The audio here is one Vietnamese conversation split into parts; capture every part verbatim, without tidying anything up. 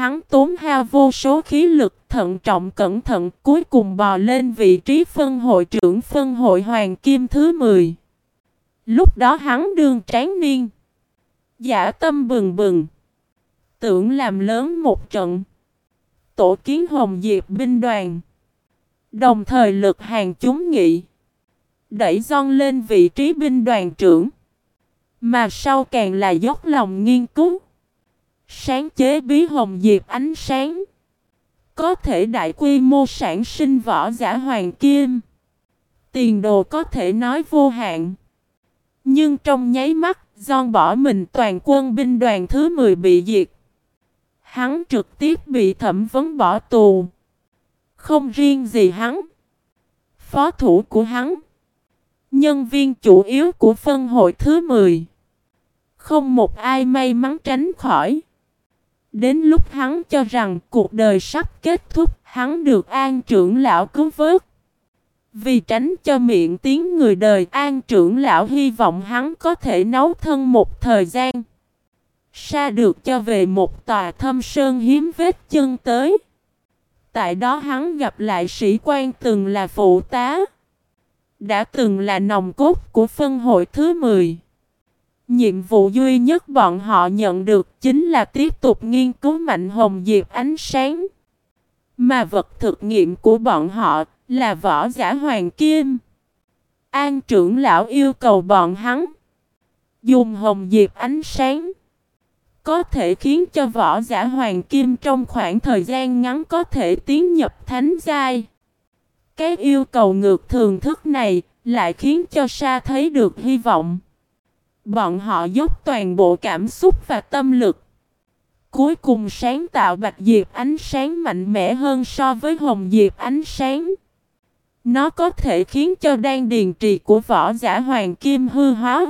Hắn tốn hao vô số khí lực, thận trọng cẩn thận, cuối cùng bò lên vị trí phân hội trưởng phân hội Hoàng Kim thứ mười. Lúc đó hắn đương tráng niên, dã tâm bừng bừng, tưởng làm lớn một trận, tổ kiến Hồng Diệp binh đoàn, đồng thời lực hàng chúng nghị, đẩy John lên vị trí binh đoàn trưởng. Mà sau càng là dốc lòng nghiên cứu, sáng chế bí hồng diệp ánh sáng, có thể đại quy mô sản sinh võ giả hoàng kim. Tiền đồ có thể nói vô hạn. Nhưng trong nháy mắt, John bỏ mình toàn quân binh đoàn thứ mười bị diệt. Hắn trực tiếp bị thẩm vấn bỏ tù. Không riêng gì hắn, phó thủ của hắn, nhân viên chủ yếu của phân hội thứ mười, không một ai may mắn tránh khỏi. Đến lúc hắn cho rằng cuộc đời sắp kết thúc, hắn được An trưởng lão cứu vớt. Vì tránh cho miệng tiếng người đời, An trưởng lão hy vọng hắn có thể nấu thân một thời gian. Sa được cho về một tòa thâm sơn hiếm vết chân tới. Tại đó hắn gặp lại sĩ quan từng là phụ tá, đã từng là nòng cốt của phân hội thứ mười. Nhiệm vụ duy nhất bọn họ nhận được chính là tiếp tục nghiên cứu mạnh hồng diệp ánh sáng. Mà vật thực nghiệm của bọn họ là võ giả hoàng kim. An trưởng lão yêu cầu bọn hắn dùng hồng diệp ánh sáng, có thể khiến cho võ giả hoàng kim trong khoảng thời gian ngắn có thể tiến nhập thánh giai. Cái yêu cầu ngược thường thức này lại khiến cho Sa thấy được hy vọng. Bọn họ dốc toàn bộ cảm xúc và tâm lực, cuối cùng sáng tạo bạch diệp ánh sáng mạnh mẽ hơn so với hồng diệp ánh sáng. Nó có thể khiến cho đan điền trì của võ giả hoàng kim hư hóa,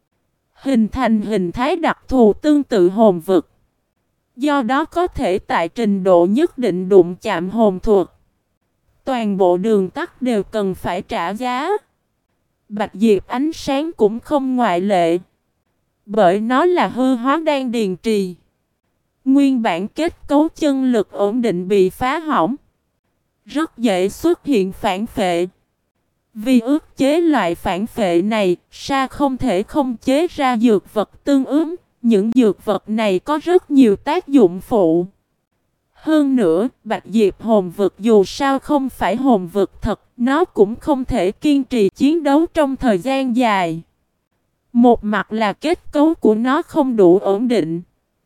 hình thành hình thái đặc thù tương tự hồn vực. Do đó có thể tại trình độ nhất định đụng chạm hồn thuật. Toàn bộ đường tắt đều cần phải trả giá. Bạch diệp ánh sáng cũng không ngoại lệ. Bởi nó là hư hóa đan điền trì. Nguyên bản kết cấu chân lực ổn định bị phá hỏng, rất dễ xuất hiện phản phệ. Vì ức chế loại phản phệ này, Sa không thể không chế ra dược vật tương ứng. Những dược vật này có rất nhiều tác dụng phụ. Hơn nữa, bạch diệp hồn vực dù sao không phải hồn vực thật, nó cũng không thể kiên trì chiến đấu trong thời gian dài. Một mặt là kết cấu của nó không đủ ổn định.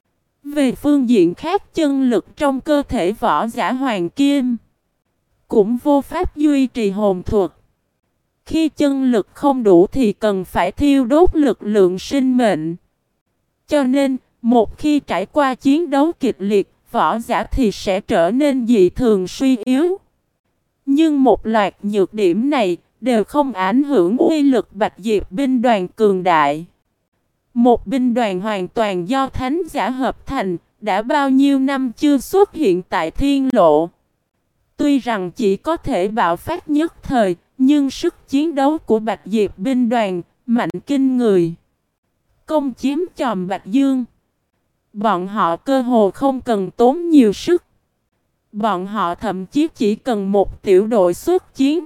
Về phương diện khác, chân lực trong cơ thể võ giả hoàng kim cũng vô pháp duy trì hồn thuật. Khi chân lực không đủ thì cần phải thiêu đốt lực lượng sinh mệnh. Cho nên, một khi trải qua chiến đấu kịch liệt, võ giả thì sẽ trở nên dị thường suy yếu. Nhưng một loạt nhược điểm này đều không ảnh hưởng uy lực bạch diệp binh đoàn cường đại. Một binh đoàn hoàn toàn do thánh giả hợp thành, đã bao nhiêu năm chưa xuất hiện tại thiên lộ. Tuy rằng chỉ có thể bạo phát nhất thời, nhưng sức chiến đấu của bạch diệp binh đoàn mạnh kinh người. Công chiếm chòm Bạch Dương, bọn họ cơ hồ không cần tốn nhiều sức. Bọn họ thậm chí chỉ cần một tiểu đội xuất chiến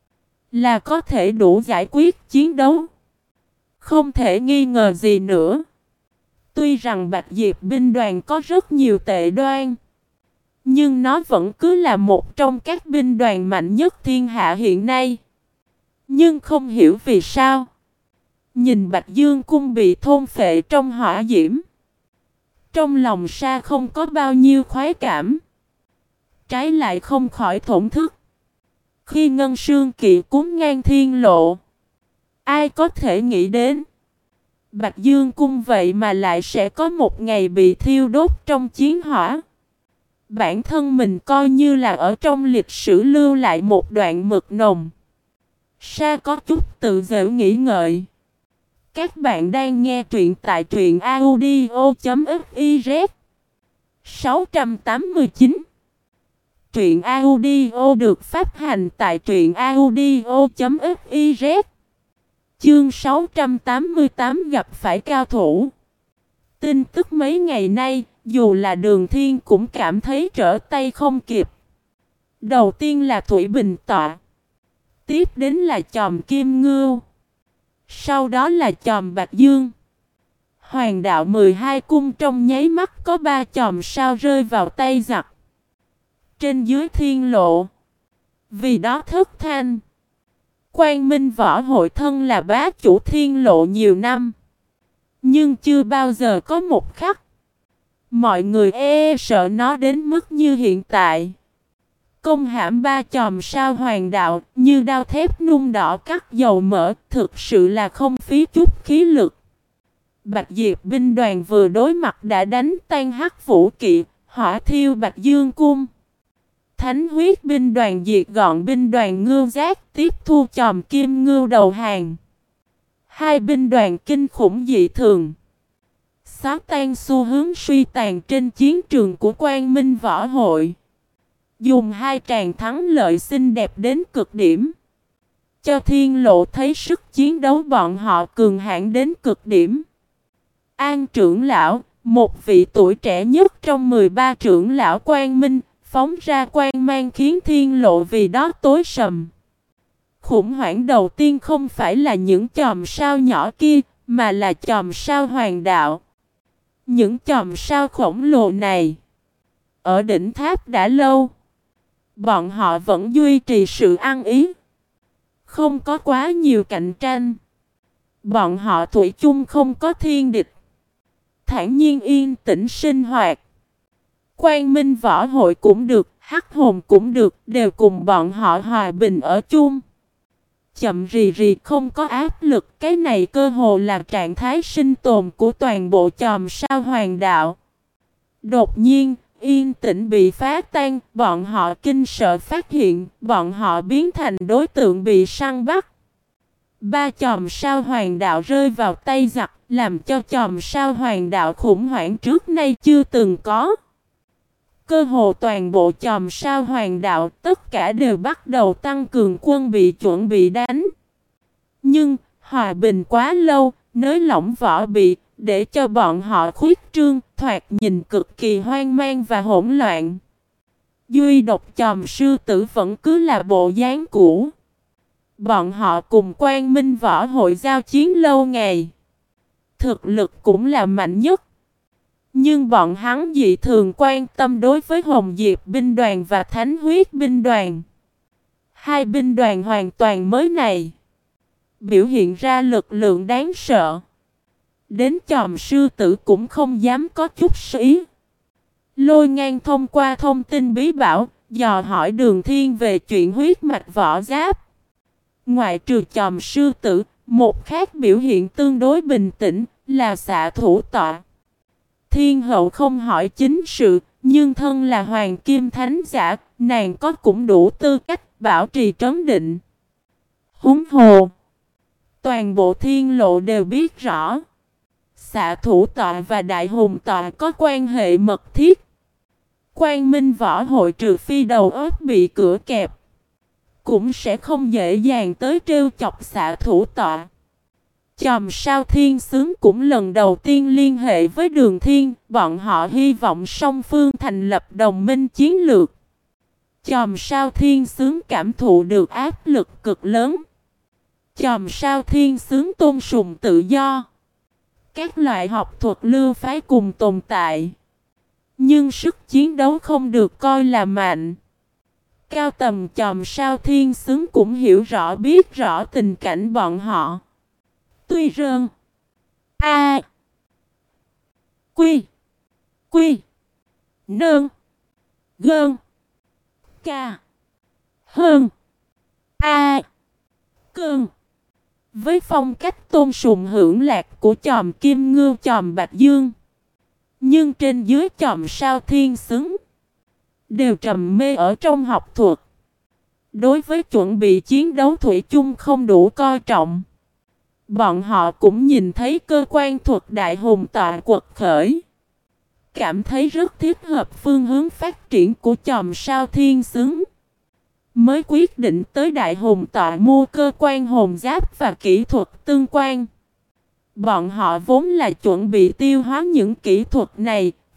là có thể đủ giải quyết chiến đấu. Không thể nghi ngờ gì nữa. Tuy rằng Bạch Diệp binh đoàn có rất nhiều tệ đoan, nhưng nó vẫn cứ là một trong các binh đoàn mạnh nhất thiên hạ hiện nay. Nhưng không hiểu vì sao, nhìn Bạch Dương cung bị thôn phệ trong hỏa diễm, trong lòng Sa không có bao nhiêu khoái cảm, trái lại không khỏi thổn thức. Khi ngân sương kỵ cuốn ngang thiên lộ, ai có thể nghĩ đến Bạch Dương cung vậy mà lại sẽ có một ngày bị thiêu đốt trong chiến hỏa. Bản thân mình coi như là ở trong lịch sử lưu lại một đoạn mực nồng. Sa có chút tự giễu nghĩ ngợi. Các bạn đang nghe truyện tại truyện audio chấm fiz. sáu trăm tám mươi chín. Truyện audio được phát hành tại truyện audio chấm fiz. Chương sáu trăm tám mươi tám gặp phải cao thủ. Tin tức mấy ngày nay, Dù là Đường Thiên cũng cảm thấy trở tay không kịp. Đầu tiên là Thủy Bình Tọa. Tiếp đến là chòm Kim Ngưu. Sau đó là chòm Bạch Dương. Hoàng đạo mười hai cung trong nháy mắt có ba chòm sao rơi vào tay giặc. Trên dưới thiên lộ. Vì đó thất thanh. Quang Minh Võ Hội thân là bá chủ thiên lộ nhiều năm. Nhưng chưa bao giờ có một khắc mọi người e sợ nó đến mức như hiện tại. Công hãm ba chòm sao hoàng đạo như đao thép nung đỏ cắt dầu mỡ, thực sự là không phí chút khí lực. Bạch Diệp binh đoàn vừa đối mặt đã đánh tan Hắc Vũ Kỵ, hỏa thiêu Bạch Dương cung. Thánh huyết binh đoàn diệt gọn binh đoàn Ngưu Giác, tiếp thu chòm Kim Ngưu đầu hàng. Hai binh đoàn kinh khủng dị thường, xóa tan xu hướng suy tàn trên chiến trường của Quang Minh Võ Hội. Dùng hai tràng thắng lợi xinh đẹp đến cực điểm, cho thiên lộ thấy sức chiến đấu bọn họ cường hãn đến cực điểm. An trưởng lão, một vị tuổi trẻ nhất trong mười ba trưởng lão Quang Minh, phóng ra quang mang khiến thiên lộ vì đó tối sầm. Khủng hoảng đầu tiên không phải là những chòm sao nhỏ kia, mà là chòm sao hoàng đạo. Những chòm sao khổng lồ này ở đỉnh tháp đã lâu. Bọn họ vẫn duy trì sự ăn ý, không có quá nhiều cạnh tranh. Bọn họ thủy chung không có thiên địch, thản nhiên yên tĩnh sinh hoạt. Quang Minh Võ Hội cũng được, Hắc Hồn cũng được, đều cùng bọn họ hòa bình ở chung. Chậm rì rì không có áp lực, cái này cơ hồ là trạng thái sinh tồn của toàn bộ chòm sao hoàng đạo. Đột nhiên, yên tĩnh bị phá tan, bọn họ kinh sợ phát hiện, bọn họ biến thành đối tượng bị săn bắt. Ba chòm sao hoàng đạo rơi vào tay giặc, làm cho chòm sao hoàng đạo khủng hoảng trước nay chưa từng có. Cơ hồ toàn bộ chòm sao hoàng đạo tất cả đều bắt đầu tăng cường quân bị chuẩn bị đánh. Nhưng, hòa bình quá lâu, nới lỏng vỏ bị, để cho bọn họ khuyết trương, thoạt nhìn cực kỳ hoang mang và hỗn loạn. Duy độc chòm sư tử vẫn cứ là bộ dáng cũ. Bọn họ cùng Quang Minh Võ Hội giao chiến lâu ngày. Thực lực cũng là mạnh nhất. Nhưng bọn hắn dị thường quan tâm đối với Hồng Diệp binh đoàn và Thánh huyết binh đoàn. Hai binh đoàn hoàn toàn mới này biểu hiện ra lực lượng đáng sợ. Đến chòm sư tử cũng không dám có chút sĩ. Lôi Ngang thông qua thông tin bí bảo, dò hỏi Đường Thiên về chuyện huyết mạch võ giáp. Ngoại trừ chòm sư tử, một khác biểu hiện tương đối bình tĩnh là Xạ Thủ Tọa. Thiên hậu không hỏi chính sự, nhưng thân là hoàng kim thánh giả, nàng có cũng đủ tư cách bảo trì trấn định. Huống hồ, toàn bộ thiên lộ đều biết rõ, Xạ Thủ Tọa và Đại Hùng Tọa có quan hệ mật thiết. Quang Minh Võ Hội trừ phi đầu óc bị cửa kẹp, cũng sẽ không dễ dàng tới trêu chọc Xạ Thủ Tọa. Chòm sao thiên sướng cũng lần đầu tiên liên hệ với Đường Thiên, bọn họ hy vọng song phương thành lập đồng minh chiến lược. Chòm sao thiên sướng cảm thụ được áp lực cực lớn. Chòm sao thiên sướng tôn sùng tự do. Các loại học thuật lưu phái cùng tồn tại, nhưng sức chiến đấu không được coi là mạnh. Cao tầm chòm sao thiên sướng cũng hiểu rõ biết rõ tình cảnh bọn họ. Tuy rơn A Quy Quy Nơn Gơn Ca Hơn A Cơn. Với phong cách tôn sùng hưởng lạc của chòm Kim Ngưu chòm Bạch Dương, nhưng trên dưới chòm sao thiên xứng đều trầm mê ở trong học thuật. Đối với chuẩn bị chiến đấu thủy chung không đủ coi trọng. Bọn họ cũng nhìn thấy cơ quan thuật Đại Hùng Tọa quật khởi, cảm thấy rất thiết hợp phương hướng phát triển của chòm sao thiên xứng, mới quyết định tới Đại Hùng Tọa mua cơ quan hồn giáp và kỹ thuật tương quan. Bọn họ vốn là chuẩn bị tiêu hóa những kỹ thuật này,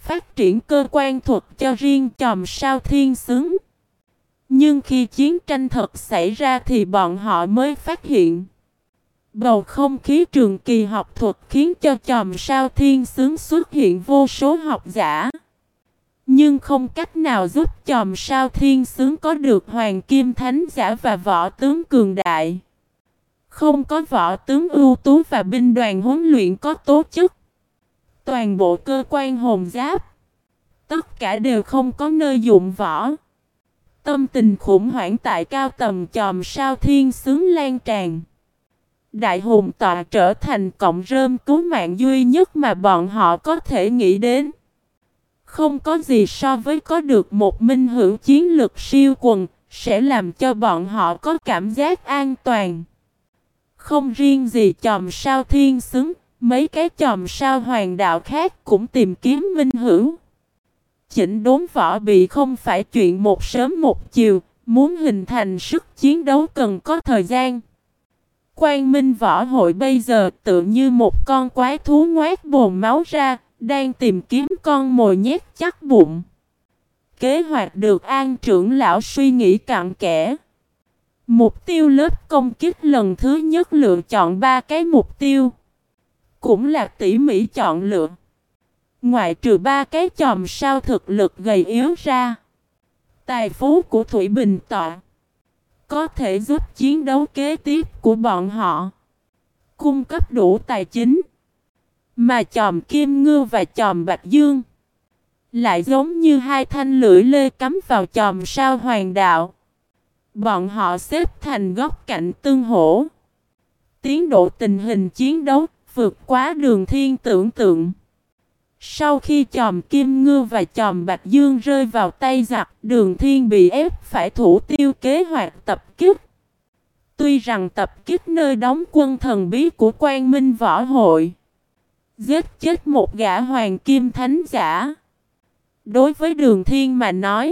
phát triển cơ quan thuật cho riêng chòm sao thiên xứng. Nhưng khi chiến tranh thật xảy ra thì bọn họ mới phát hiện bầu không khí trường kỳ học thuật khiến cho chòm sao thiên xứng xuất hiện vô số học giả. Nhưng không cách nào giúp chòm sao thiên xứng có được hoàng kim thánh giả và võ tướng cường đại. Không có võ tướng ưu tú và binh đoàn huấn luyện có tố chất. Toàn bộ cơ quan hồn giáp, tất cả đều không có nơi dụng võ. Tâm tình khủng hoảng tại cao tầm chòm sao thiên xứng lan tràn. Đại hùng tọa trở thành cọng rơm cứu mạng duy nhất mà bọn họ có thể nghĩ đến. Không có gì so với có được một minh hữu chiến lực siêu quần, sẽ làm cho bọn họ có cảm giác an toàn. Không riêng gì chòm sao thiên xứng, mấy cái chòm sao hoàng đạo khác cũng tìm kiếm minh hữu. Chỉnh đốn võ bị không phải chuyện một sớm một chiều, muốn hình thành sức chiến đấu cần có thời gian. Quang Minh Võ Hội bây giờ tự như một con quái thú ngoác bồn máu ra, đang tìm kiếm con mồi nhét chắc bụng. Kế hoạch được An trưởng lão suy nghĩ cặn kẽ. Mục tiêu lớp công kích lần thứ nhất lựa chọn ba cái mục tiêu. Cũng là tỉ mỉ chọn lựa. Ngoại trừ ba cái chòm sao thực lực gầy yếu ra, tài phú của Thủy Bình Tọa có thể giúp chiến đấu kế tiếp của bọn họ cung cấp đủ tài chính. Mà chòm Kim Ngưu và chòm Bạch Dương lại giống như hai thanh lưỡi lê cắm vào chòm sao hoàng đạo. Bọn họ xếp thành góc cạnh tương hỗ. Tiến độ tình hình chiến đấu vượt quá Đường Thiên tưởng tượng. Sau khi chòm Kim Ngưu và chòm Bạch Dương rơi vào tay giặc, Đường Thiên bị ép phải thủ tiêu kế hoạch tập kích. Tuy rằng tập kích nơi đóng quân thần bí của Quang Minh Võ Hội, giết chết một gã hoàng kim thánh giả, đối với Đường Thiên mà nói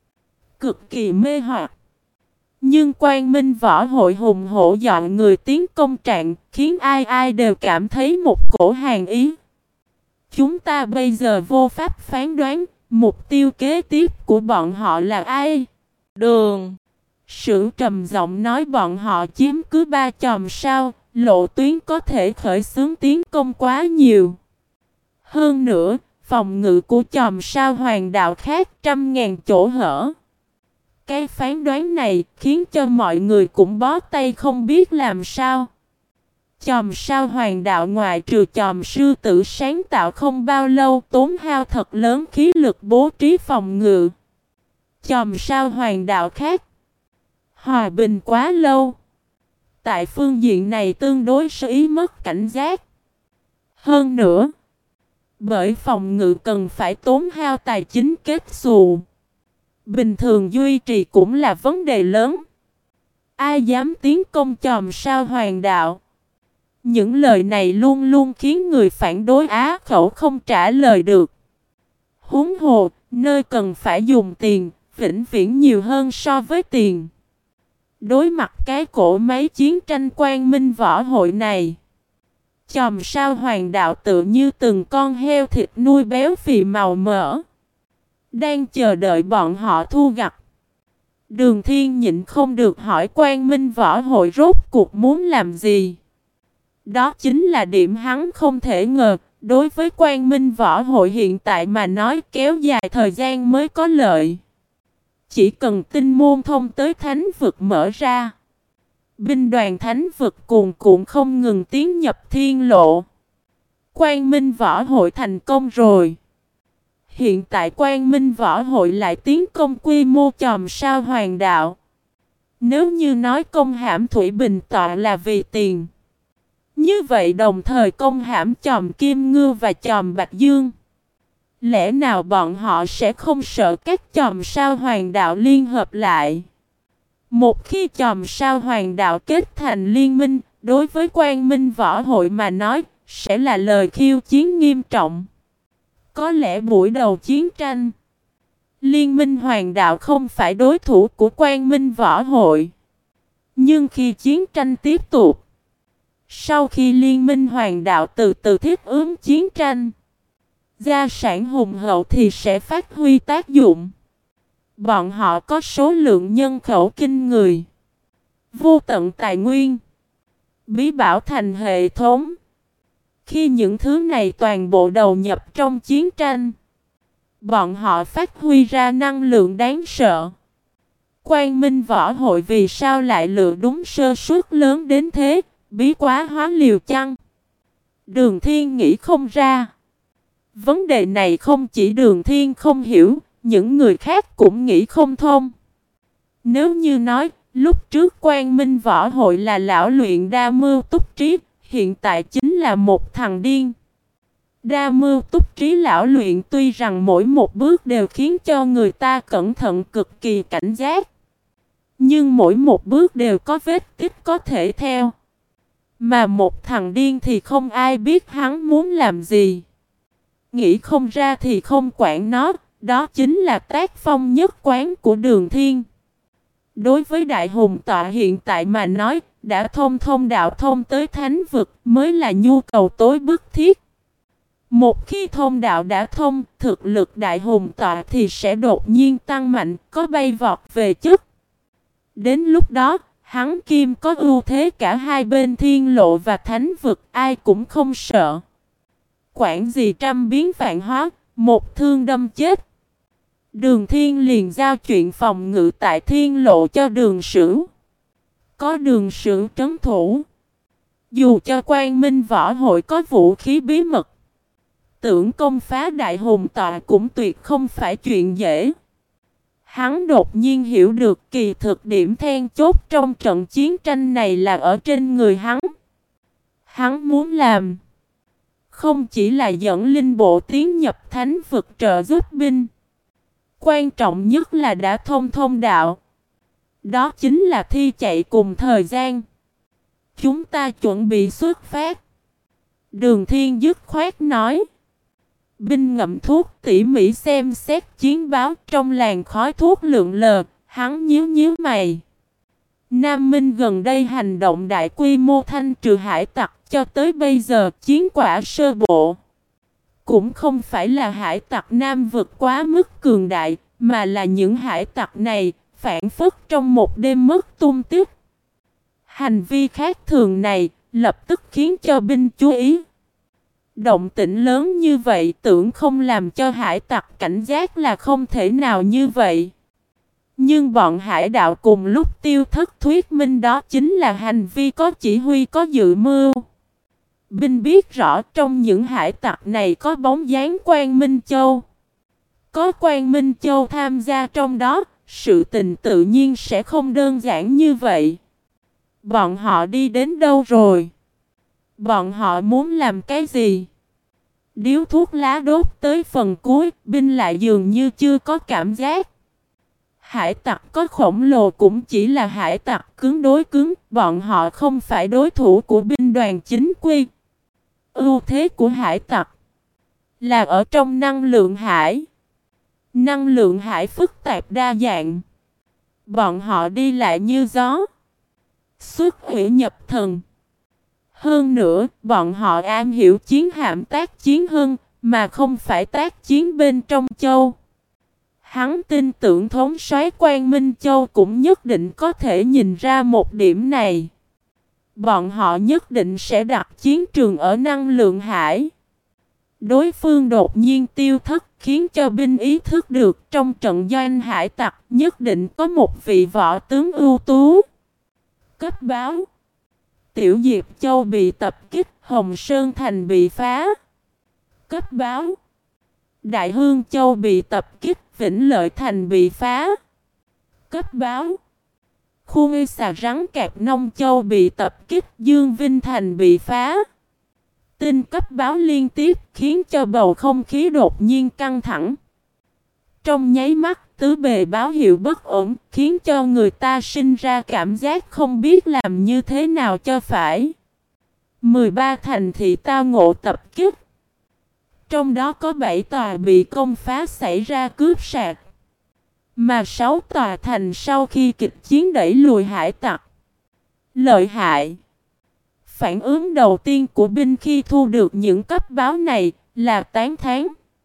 cực kỳ mê hoặc. Nhưng Quang Minh Võ Hội hùng hổ dọn người tiến công trạng, khiến ai ai đều cảm thấy một cổ hàn ý. Chúng ta bây giờ vô pháp phán đoán mục tiêu kế tiếp của bọn họ là ai. Đường Sử trầm giọng nói bọn họ chiếm cứ ba chòm sao, lộ tuyến có thể khởi xướng tiến công quá nhiều. Hơn nữa, phòng ngự của chòm sao hoàng đạo khác trăm ngàn chỗ hở. Cái phán đoán này khiến cho mọi người cũng bó tay không biết làm sao. Chòm sao hoàng đạo ngoại trừ chòm sư tử sáng tạo không bao lâu tốn hao thật lớn khí lực bố trí phòng ngự. Chòm sao hoàng đạo khác hòa bình quá lâu. Tại phương diện này tương đối sơ ý mất cảnh giác. Hơn nữa, bởi phòng ngự cần phải tốn hao tài chính kết xù. Bình thường duy trì cũng là vấn đề lớn. Ai dám tiến công chòm sao hoàng đạo? Những lời này luôn luôn khiến người phản đối á khẩu không trả lời được. Huống hồ, nơi cần phải dùng tiền, vĩnh viễn nhiều hơn so với tiền. Đối mặt cái cổ máy chiến tranh Quang Minh Võ Hội này, chòm sao hoàng đạo tự như từng con heo thịt nuôi béo phì màu mỡ, đang chờ đợi bọn họ thu gặt. Đường Thiên nhịn không được hỏi Quang Minh Võ Hội rốt cuộc muốn làm gì. Đó chính là điểm hắn không thể ngờ. Đối với Quang Minh Võ Hội hiện tại mà nói kéo dài thời gian mới có lợi. Chỉ cần tinh môn thông tới thánh vực mở ra, binh đoàn thánh vực cuồn cuộn không ngừng tiến nhập thiên lộ. Quang Minh Võ Hội thành công rồi. Hiện tại Quang Minh Võ Hội lại tiến công quy mô chòm sao hoàng đạo. Nếu như nói công hãm Thủy Bình Tọa là vì tiền, như vậy đồng thời công hãm chòm Kim Ngưu và chòm Bạch Dương, lẽ nào bọn họ sẽ không sợ các chòm sao hoàng đạo liên hợp lại? Một khi chòm sao hoàng đạo kết thành liên minh, đối với Quang Minh Võ Hội mà nói, sẽ là lời khiêu chiến nghiêm trọng. Có lẽ buổi đầu chiến tranh, Liên minh hoàng đạo không phải đối thủ của Quang Minh Võ Hội. Nhưng khi chiến tranh tiếp tục, sau khi Liên minh hoàng đạo từ từ thiết ứng chiến tranh, Gia sản hùng hậu thì sẽ phát huy tác dụng. Bọn họ có số lượng nhân khẩu kinh người, vô tận tài nguyên, bí bảo thành hệ thống. Khi những thứ này toàn bộ đầu nhập trong chiến tranh, bọn họ phát huy ra năng lượng đáng sợ. Quang Minh Võ Hội vì sao lại lựa đúng sơ suất lớn đến thế, bí quá hóa liều chăng? Đường Thiên nghĩ không ra. Vấn đề này không chỉ Đường Thiên không hiểu, những người khác cũng nghĩ không thông. Nếu như nói, lúc trước Quang Minh Võ Hội là lão luyện đa mưu túc trí, hiện tại chính là một thằng điên. Đa mưu túc trí lão luyện tuy rằng mỗi một bước đều khiến cho người ta cẩn thận cực kỳ cảnh giác, nhưng mỗi một bước đều có vết tích có thể theo. Mà một thằng điên thì không ai biết hắn muốn làm gì. Nghĩ không ra thì không quản nó, đó chính là tác phong nhất quán của Đường Thiên. Đối với Đại Hùng Tọa hiện tại mà nói, đã thông thông đạo thông tới thánh vực mới là nhu cầu tối bức thiết. Một khi thông đạo đã thông, thực lực Đại Hùng Tọa thì sẽ đột nhiên tăng mạnh, có bay vọt về chức. Đến lúc đó, hắn Kim có ưu thế cả hai bên thiên lộ và thánh vực, ai cũng không sợ. Quản gì trăm biến vạn hóa, một thương đâm chết. Đường Thiên liền giao chuyện phòng ngự tại thiên lộ cho Đường Sửu. Có Đường Sửu trấn thủ, dù cho Quang Minh Võ Hội có vũ khí bí mật, tưởng công phá Đại Hùng Tọa cũng tuyệt không phải chuyện dễ. Hắn đột nhiên hiểu được kỳ thực điểm then chốt trong trận chiến tranh này là ở trên người hắn. Hắn muốn làm không chỉ là dẫn linh bộ tiến nhập thánh vực trợ giúp binh, quan trọng nhất là đã thông thông đạo. Đó chính là thi chạy cùng thời gian. Chúng ta chuẩn bị xuất phát. Đường Thiên dứt khoát nói. Binh ngậm thuốc tỉ mỉ xem xét chiến báo trong làn khói thuốc lượn lờ, hắn nhíu nhíu mày. Nam Minh gần đây hành động đại quy mô thanh trừ hải tặc, cho tới bây giờ chiến quả sơ bộ. Cũng không phải là hải tặc Nam vực quá mức cường đại, mà là những hải tặc này phản phất trong một đêm mất tung tích. Hành vi khác thường này lập tức khiến cho binh chú ý. Động tĩnh lớn như vậy tưởng không làm cho hải tặc cảnh giác là không thể nào như vậy. Nhưng bọn hải đạo cùng lúc tiêu thất thuyết minh đó chính là hành vi có chỉ huy có dự mưu. Binh biết rõ trong những hải tặc này có bóng dáng Quang Minh Châu. Có Quang Minh Châu tham gia trong đó, sự tình tự nhiên sẽ không đơn giản như vậy. Bọn họ đi đến đâu rồi? Bọn họ muốn làm cái gì? Điếu thuốc lá đốt tới phần cuối, binh lại dường như chưa có cảm giác. Hải tặc có khổng lồ cũng chỉ là hải tặc cứng đối cứng, bọn họ không phải đối thủ của binh đoàn chính quy. Ưu thế của hải tặc là ở trong năng lượng hải. Năng lượng hải phức tạp đa dạng. Bọn họ đi lại như gió, xuất hủy nhập thần. Hơn nữa, bọn họ am hiểu chiến hạm tác chiến hơn, mà không phải tác chiến bên trong châu. Hắn tin tưởng thống soái Quang Minh Châu cũng nhất định có thể nhìn ra một điểm này. Bọn họ nhất định sẽ đặt chiến trường ở năng lượng hải. Đối phương đột nhiên tiêu thất khiến cho binh ý thức được trong trận doanh hải tặc nhất định có một vị võ tướng ưu tú. Cấp báo: Tiểu Diệp Châu bị tập kích, Hồng Sơn Thành bị phá. Cấp báo: Đại Hương Châu bị tập kích, Vĩnh Lợi Thành bị phá. Cấp báo: Khu ngư xà rắn Cạp Nông Châu bị tập kích, Dương Vinh Thành bị phá. Tin cấp báo liên tiếp khiến cho bầu không khí đột nhiên căng thẳng. Trong nháy mắt, tứ bề báo hiệu bất ổn, khiến cho người ta sinh ra cảm giác không biết làm như thế nào cho phải. mười ba thành thị tao ngộ tập kích. Trong đó có bảy tòa bị công phá xảy ra cướp sạc. Mà sáu tòa thành sau khi kịch chiến đẩy lùi hải tặc. Lợi hại. Phản ứng đầu tiên của binh khi thu được những cấp báo này là tán thán.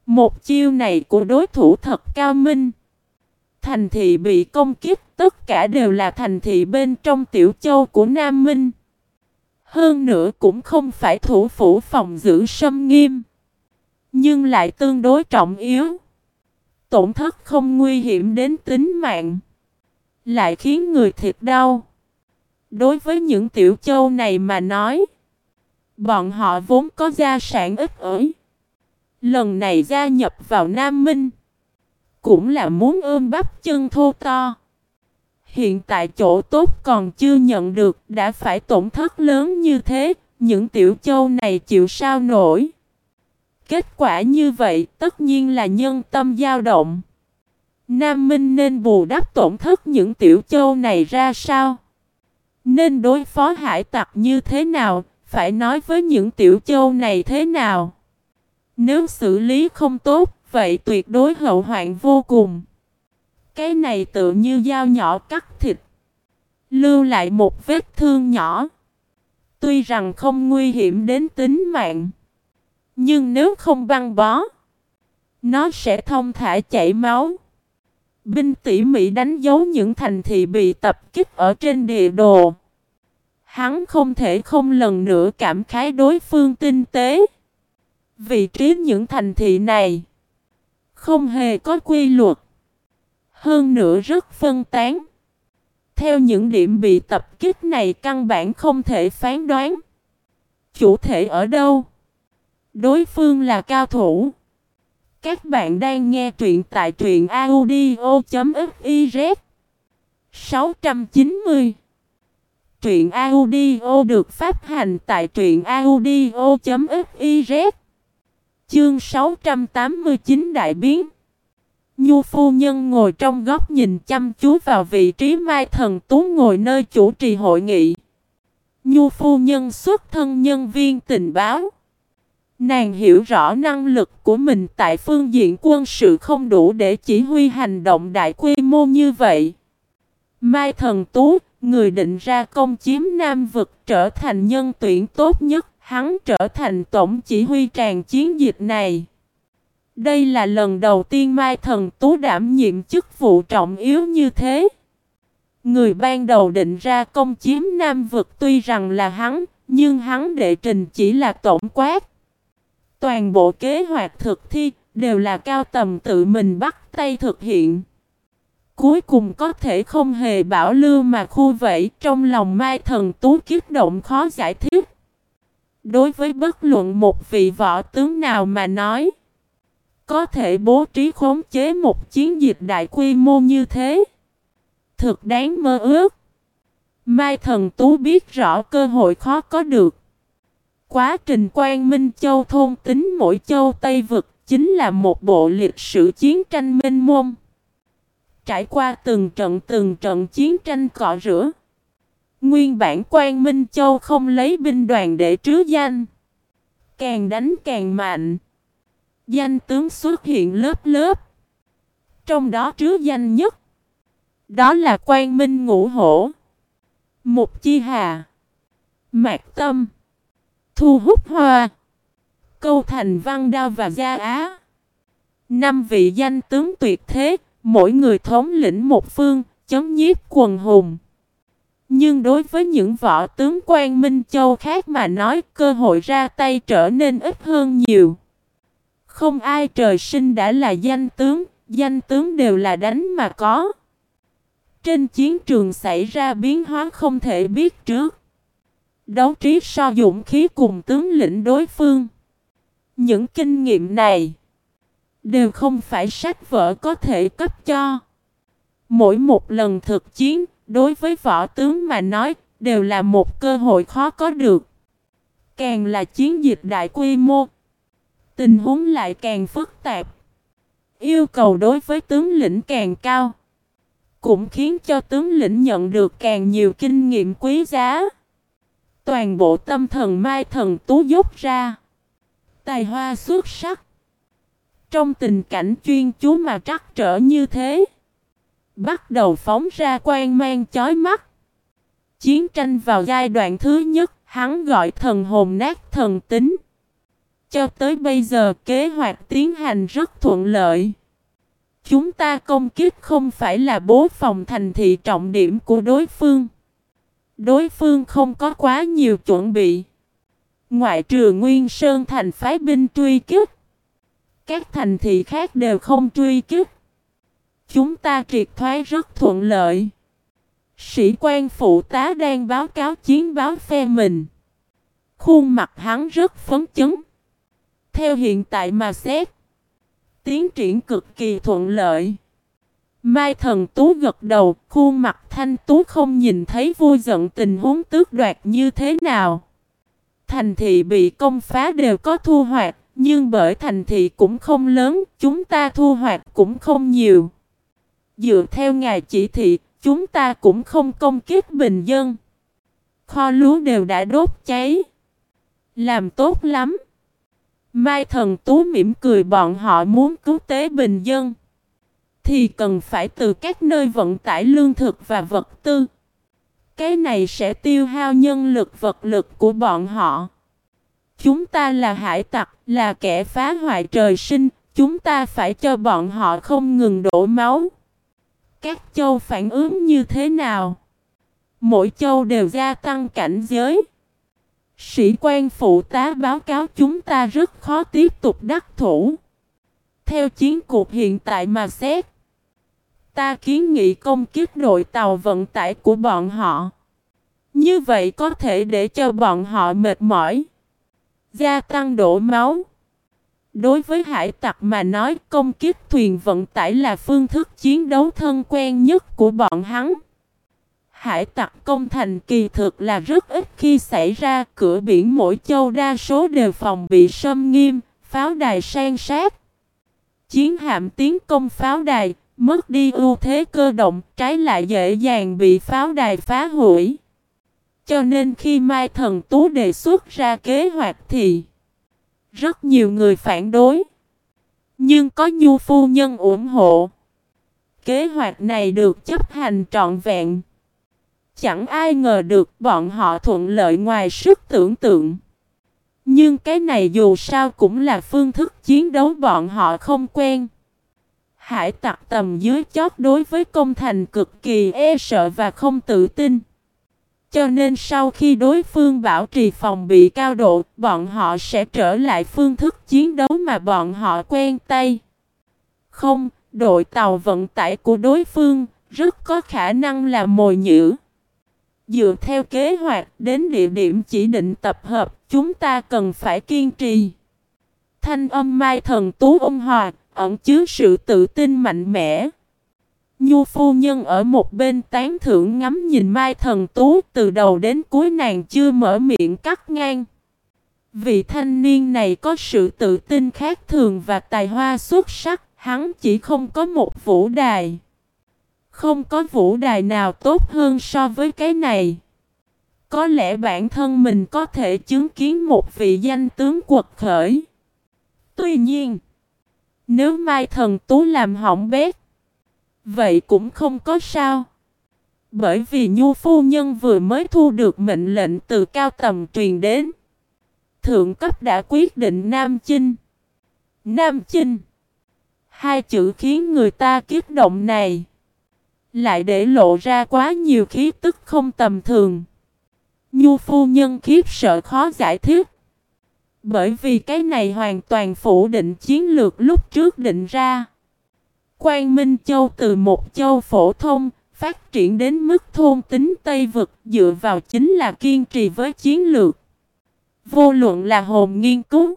Một chiêu này của đối thủ thật cao minh. Thành thị bị công kích, tất cả đều là thành thị bên trong Tiểu Châu của Nam Minh. Hơn nữa cũng không phải thủ phủ phòng giữ xâm nghiêm, nhưng lại tương đối trọng yếu. Tổn thất không nguy hiểm đến tính mạng, lại khiến người thiệt đau. Đối với những Tiểu Châu này mà nói, bọn họ vốn có gia sản ít ỏi. Lần này gia nhập vào Nam Minh, cũng là muốn ôm bắp chân thô to. Hiện tại chỗ tốt còn chưa nhận được, đã phải tổn thất lớn như thế, những Tiểu Châu này chịu sao nổi. Kết quả như vậy tất nhiên là nhân tâm dao động. Nam Minh nên bù đắp tổn thất những Tiểu Châu này ra sao? Nên đối phó hải tặc như thế nào? Phải nói với những Tiểu Châu này thế nào? Nếu xử lý không tốt, vậy tuyệt đối hậu hoạn vô cùng. Cái này tự như dao nhỏ cắt thịt, lưu lại một vết thương nhỏ. Tuy rằng không nguy hiểm đến tính mạng, nhưng nếu không băng bó, nó sẽ thông thả chảy máu. Binh tỉ mỉ đánh dấu những thành thị bị tập kích ở trên địa đồ. Hắn không thể không lần nữa cảm khái đối phương tinh tế. Vị trí những thành thị này không hề có quy luật, hơn nữa rất phân tán. Theo những điểm bị tập kích này căn bản không thể phán đoán chủ thể ở đâu, đối phương là cao thủ. Các bạn đang nghe truyện tại truyện audio chấm fiz. sáu trăm chín mươi. Truyện audio được phát hành tại truyện audio chấm fiz. Chương sáu trăm tám mươi chín đại biến. Nhu phu nhân ngồi trong góc nhìn chăm chú vào vị trí Mai Thần Tú ngồi nơi chủ trì hội nghị. Nhu phu nhân xuất thân nhân viên tình báo. Nàng hiểu rõ năng lực của mình tại phương diện quân sự không đủ để chỉ huy hành động đại quy mô như vậy. Mai Thần Tú, người định ra công chiếm Nam Vực, trở thành nhân tuyển tốt nhất, hắn trở thành tổng chỉ huy tràn chiến dịch này. Đây là lần đầu tiên Mai Thần Tú đảm nhiệm chức vụ trọng yếu như thế. Người ban đầu định ra công chiếm Nam Vực tuy rằng là hắn, nhưng hắn đệ trình chỉ là tổng quát. Toàn bộ kế hoạch thực thi đều là cao tầm tự mình bắt tay thực hiện. Cuối cùng có thể không hề bảo lưu mà khu vẫy, trong lòng Mai Thần Tú kích động khó giải thích. Đối với bất luận một vị võ tướng nào mà nói, có thể bố trí khống chế một chiến dịch đại quy mô như thế, thực đáng mơ ước. Mai Thần Tú biết rõ cơ hội khó có được. Quá trình Quang Minh Châu thôn tính mỗi châu Tây Vực chính là một bộ lịch sử chiến tranh mênh mông. Trải qua từng trận từng trận chiến tranh cọ rửa, nguyên bản Quang Minh Châu không lấy binh đoàn để trứ danh, càng đánh càng mạnh. Danh tướng xuất hiện lớp lớp. Trong đó trứ danh nhất, đó là Quang Minh Ngũ Hổ, Mục Chi Hà, Mạc Tâm, Thu Hút Hoa, Câu Thành Văn Đao và Gia Á. Năm vị danh tướng tuyệt thế, mỗi người thống lĩnh một phương, chấn nhiếp quần hùng. Nhưng đối với những võ tướng Quang Minh Châu khác mà nói, cơ hội ra tay trở nên ít hơn nhiều. Không ai trời sinh đã là danh tướng, danh tướng đều là đánh mà có. Trên chiến trường xảy ra biến hóa không thể biết trước. Đấu trí so dũng khí cùng tướng lĩnh đối phương. Những kinh nghiệm này đều không phải sách vở có thể cấp cho. Mỗi một lần thực chiến, đối với võ tướng mà nói, đều là một cơ hội khó có được. Càng là chiến dịch đại quy mô, tình huống lại càng phức tạp. Yêu cầu đối với tướng lĩnh càng cao, cũng khiến cho tướng lĩnh nhận được càng nhiều kinh nghiệm quý giá. Toàn bộ tâm thần Mai Thần Tú dốc ra, tài hoa xuất sắc. Trong tình cảnh chuyên chú mà trắc trở như thế, bắt đầu phóng ra quang mang chói mắt. Chiến tranh vào giai đoạn thứ nhất, hắn gọi thần hồn nát thần tính. Cho tới bây giờ kế hoạch tiến hành rất thuận lợi. Chúng ta công kích không phải là bố phòng thành thị trọng điểm của đối phương. Đối phương không có quá nhiều chuẩn bị. Ngoại trừ Nguyên Sơn thành phái binh truy kích, các thành thị khác đều không truy kích. Chúng ta triệt thoái rất thuận lợi. Sĩ quan phụ tá đang báo cáo chiến báo phe mình. Khuôn mặt hắn rất phấn chấn. Theo hiện tại mà xét, tiến triển cực kỳ thuận lợi. Mai Thần Tú gật đầu, khuôn mặt thanh tú không nhìn thấy vui giận tình huống tước đoạt như thế nào. Thành thị bị công phá đều có thu hoạch, nhưng bởi thành thị cũng không lớn, chúng ta thu hoạch cũng không nhiều. Dựa theo ngài chỉ thị, chúng ta cũng không công kích bình dân. Kho lúa đều đã đốt cháy. Làm tốt lắm. Mai Thần Tú mỉm cười, bọn họ muốn cứu tế bình dân thì cần phải từ các nơi vận tải lương thực và vật tư. Cái này sẽ tiêu hao nhân lực vật lực của bọn họ. Chúng ta là hải tặc, là kẻ phá hoại trời sinh, chúng ta phải cho bọn họ không ngừng đổ máu. Các châu phản ứng như thế nào? Mỗi châu đều gia tăng cảnh giới. Sĩ quan phụ tá báo cáo chúng ta rất khó tiếp tục đắc thủ. Theo chiến cuộc hiện tại mà xét, ta kiến nghị công kích đội tàu vận tải của bọn họ. Như vậy có thể để cho bọn họ mệt mỏi, gia tăng đổ máu. Đối với hải tặc mà nói, công kích thuyền vận tải là phương thức chiến đấu thân quen nhất của bọn hắn. Hải tặc công thành kỳ thực là rất ít khi xảy ra, cửa biển mỗi châu đa số đều phòng bị sâm nghiêm, pháo đài san sát. Chiến hạm tiến công pháo đài, mất đi ưu thế cơ động, trái lại dễ dàng bị pháo đài phá hủy. Cho nên khi Mai Thần Tú đề xuất ra kế hoạch thì rất nhiều người phản đối. Nhưng có Nhu phu nhân ủng hộ. Kế hoạch này được chấp hành trọn vẹn. Chẳng ai ngờ được bọn họ thuận lợi ngoài sức tưởng tượng. Nhưng cái này dù sao cũng là phương thức chiến đấu bọn họ không quen. Hải tặc tầm dưới chót đối với công thành cực kỳ e sợ và không tự tin. Cho nên sau khi đối phương bảo trì phòng bị cao độ, bọn họ sẽ trở lại phương thức chiến đấu mà bọn họ quen tay. Không, đội tàu vận tải của đối phương rất có khả năng là mồi nhử. Dựa theo kế hoạch đến địa điểm chỉ định tập hợp, chúng ta cần phải kiên trì. Thanh âm Mai Thần Tú ôn hòa, ẩn chứa sự tự tin mạnh mẽ. Nhu phu nhân ở một bên tán thưởng ngắm nhìn Mai Thần Tú, từ đầu đến cuối nàng chưa mở miệng cắt ngang. Vị thanh niên này có sự tự tin khác thường và tài hoa xuất sắc, hắn chỉ không có một vũ đài. Không có vũ đài nào tốt hơn so với cái này. Có lẽ bản thân mình có thể chứng kiến một vị danh tướng quật khởi. Tuy nhiên, nếu Mai Thần Tú làm hỏng bét, vậy cũng không có sao. Bởi vì Nhu phu nhân vừa mới thu được mệnh lệnh từ cao tầm truyền đến. Thượng cấp đã quyết định Nam Chinh. Nam Chinh. Hai chữ khiến người ta kích động này lại để lộ ra quá nhiều khí tức không tầm thường. Nhu phu nhân khiếp sợ khó giải thích. Bởi vì cái này hoàn toàn phủ định chiến lược lúc trước định ra. Quang Minh Châu từ một châu phổ thông, phát triển đến mức thôn tính Tây Vực, dựa vào chính là kiên trì với chiến lược. Vô luận là hồn nghiên cứu,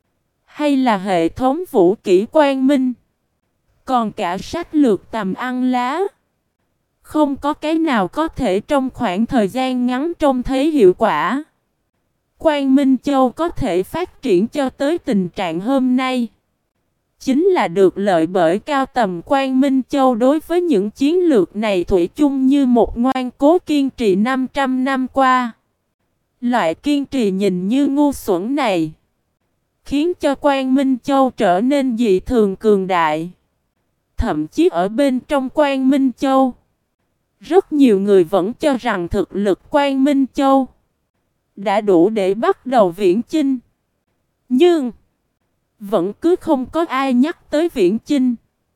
hay là hệ thống vũ kỹ Quang Minh, còn cả sách lược tầm ăn lá. Không có cái nào có thể trong khoảng thời gian ngắn trông thấy hiệu quả. Quang Minh Châu có thể phát triển cho tới tình trạng hôm nay, chính là được lợi bởi cao tầm Quang Minh Châu đối với những chiến lược này thủy chung như một ngoan cố kiên trì năm trăm năm qua. Loại kiên trì nhìn như ngu xuẩn này, khiến cho Quang Minh Châu trở nên dị thường cường đại. Thậm chí ở bên trong Quang Minh Châu, rất nhiều người vẫn cho rằng thực lực Quang Minh Châu đã đủ để bắt đầu viễn chinh. Nhưng vẫn cứ không có ai nhắc tới Viễn Chinh.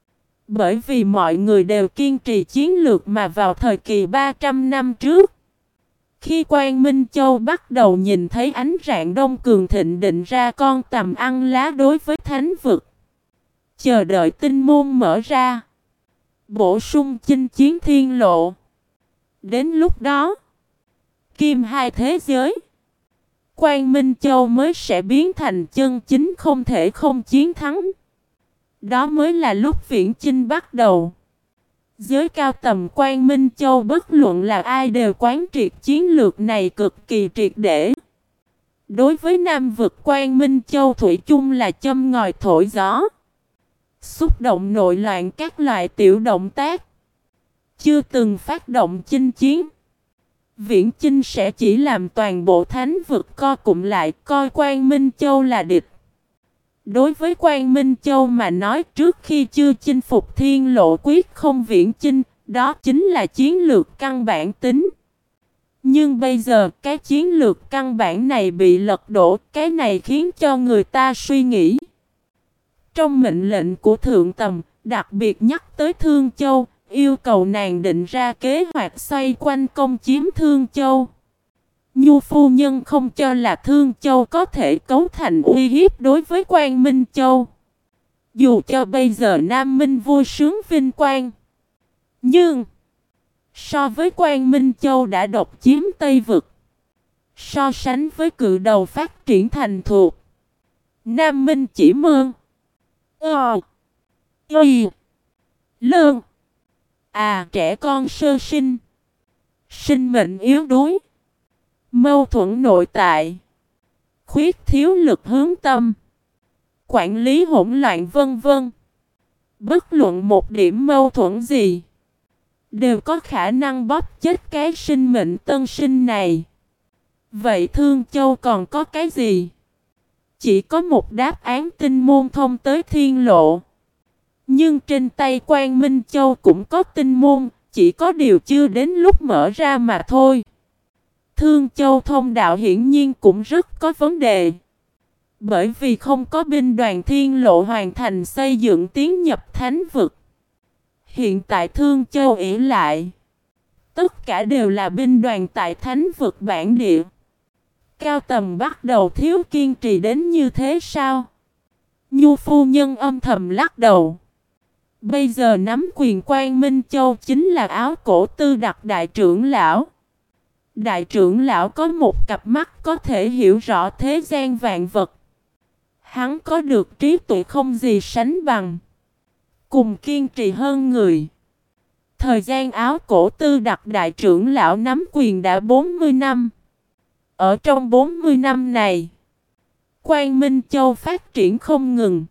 Bởi vì mọi người đều kiên trì chiến lược mà vào thời kỳ ba trăm năm trước. Khi Quang Minh Châu bắt đầu nhìn thấy ánh rạng đông cường thịnh định ra con tầm ăn lá đối với thánh vực. Chờ đợi tinh môn mở ra. Bổ sung chinh chiến thiên lộ. Đến lúc đó, kim hai thế giới, Quang Minh Châu mới sẽ biến thành chân chính không thể không chiến thắng. Đó mới là lúc Viễn Chinh bắt đầu. Giới cao tầm Quang Minh Châu bất luận là ai đều quán triệt chiến lược này cực kỳ triệt để. Đối với Nam vực Quang Minh Châu thủy chung là châm ngòi thổi gió. Xúc động nội loạn các loại tiểu động tác. Chưa từng phát động chinh chiến. Viễn Chinh sẽ chỉ làm toàn bộ thánh vực co cụm lại coi Quang Minh Châu là địch. Đối với Quang Minh Châu mà nói trước khi chưa chinh phục thiên lộ quyết không Viễn Chinh, đó chính là chiến lược căn bản tính. Nhưng bây giờ cái chiến lược căn bản này bị lật đổ, cái này khiến cho người ta suy nghĩ. Trong mệnh lệnh của Thượng Tầm, đặc biệt nhắc tới Thương Châu, yêu cầu nàng định ra kế hoạch xoay quanh công chiếm Thương Châu. Nhu phu nhân không cho là Thương Châu có thể cấu thành uy hiếp đối với Quang Minh Châu. Dù cho bây giờ Nam Minh vui sướng vinh quang. Nhưng so với Quang Minh Châu đã độc chiếm Tây Vực, so sánh với cự đầu phát triển thành thuộc, Nam Minh chỉ mơn Ờ Y Lơn À trẻ con sơ sinh, sinh mệnh yếu đuối, mâu thuẫn nội tại, khuyết thiếu lực hướng tâm, quản lý hỗn loạn vân vân. Bất luận một điểm mâu thuẫn gì đều có khả năng bóp chết cái sinh mệnh tân sinh này. Vậy Thương Châu còn có cái gì? Chỉ có một đáp án tinh môn thông tới thiên lộ. Nhưng trên tay Quang Minh Châu cũng có tinh môn, chỉ có điều chưa đến lúc mở ra mà thôi. Thương Châu thông đạo hiển nhiên cũng rất có vấn đề. Bởi vì không có binh đoàn thiên lộ hoàn thành xây dựng tiến nhập thánh vực. Hiện tại Thương Châu ỷ lại. Tất cả đều là binh đoàn tại thánh vực bản địa. Cao tầm bắt đầu thiếu kiên trì đến như thế sao? Nhu phu nhân âm thầm lắc đầu. Bây giờ nắm quyền Quang Minh Châu chính là áo cổ tư đặc đại trưởng lão. Đại trưởng lão có một cặp mắt có thể hiểu rõ thế gian vạn vật. Hắn có được trí tuệ không gì sánh bằng. Cùng kiên trì hơn người. Thời gian áo cổ tư đặc đại trưởng lão nắm quyền đã bốn mươi năm. Ở trong bốn mươi năm này, Quang Minh Châu phát triển không ngừng.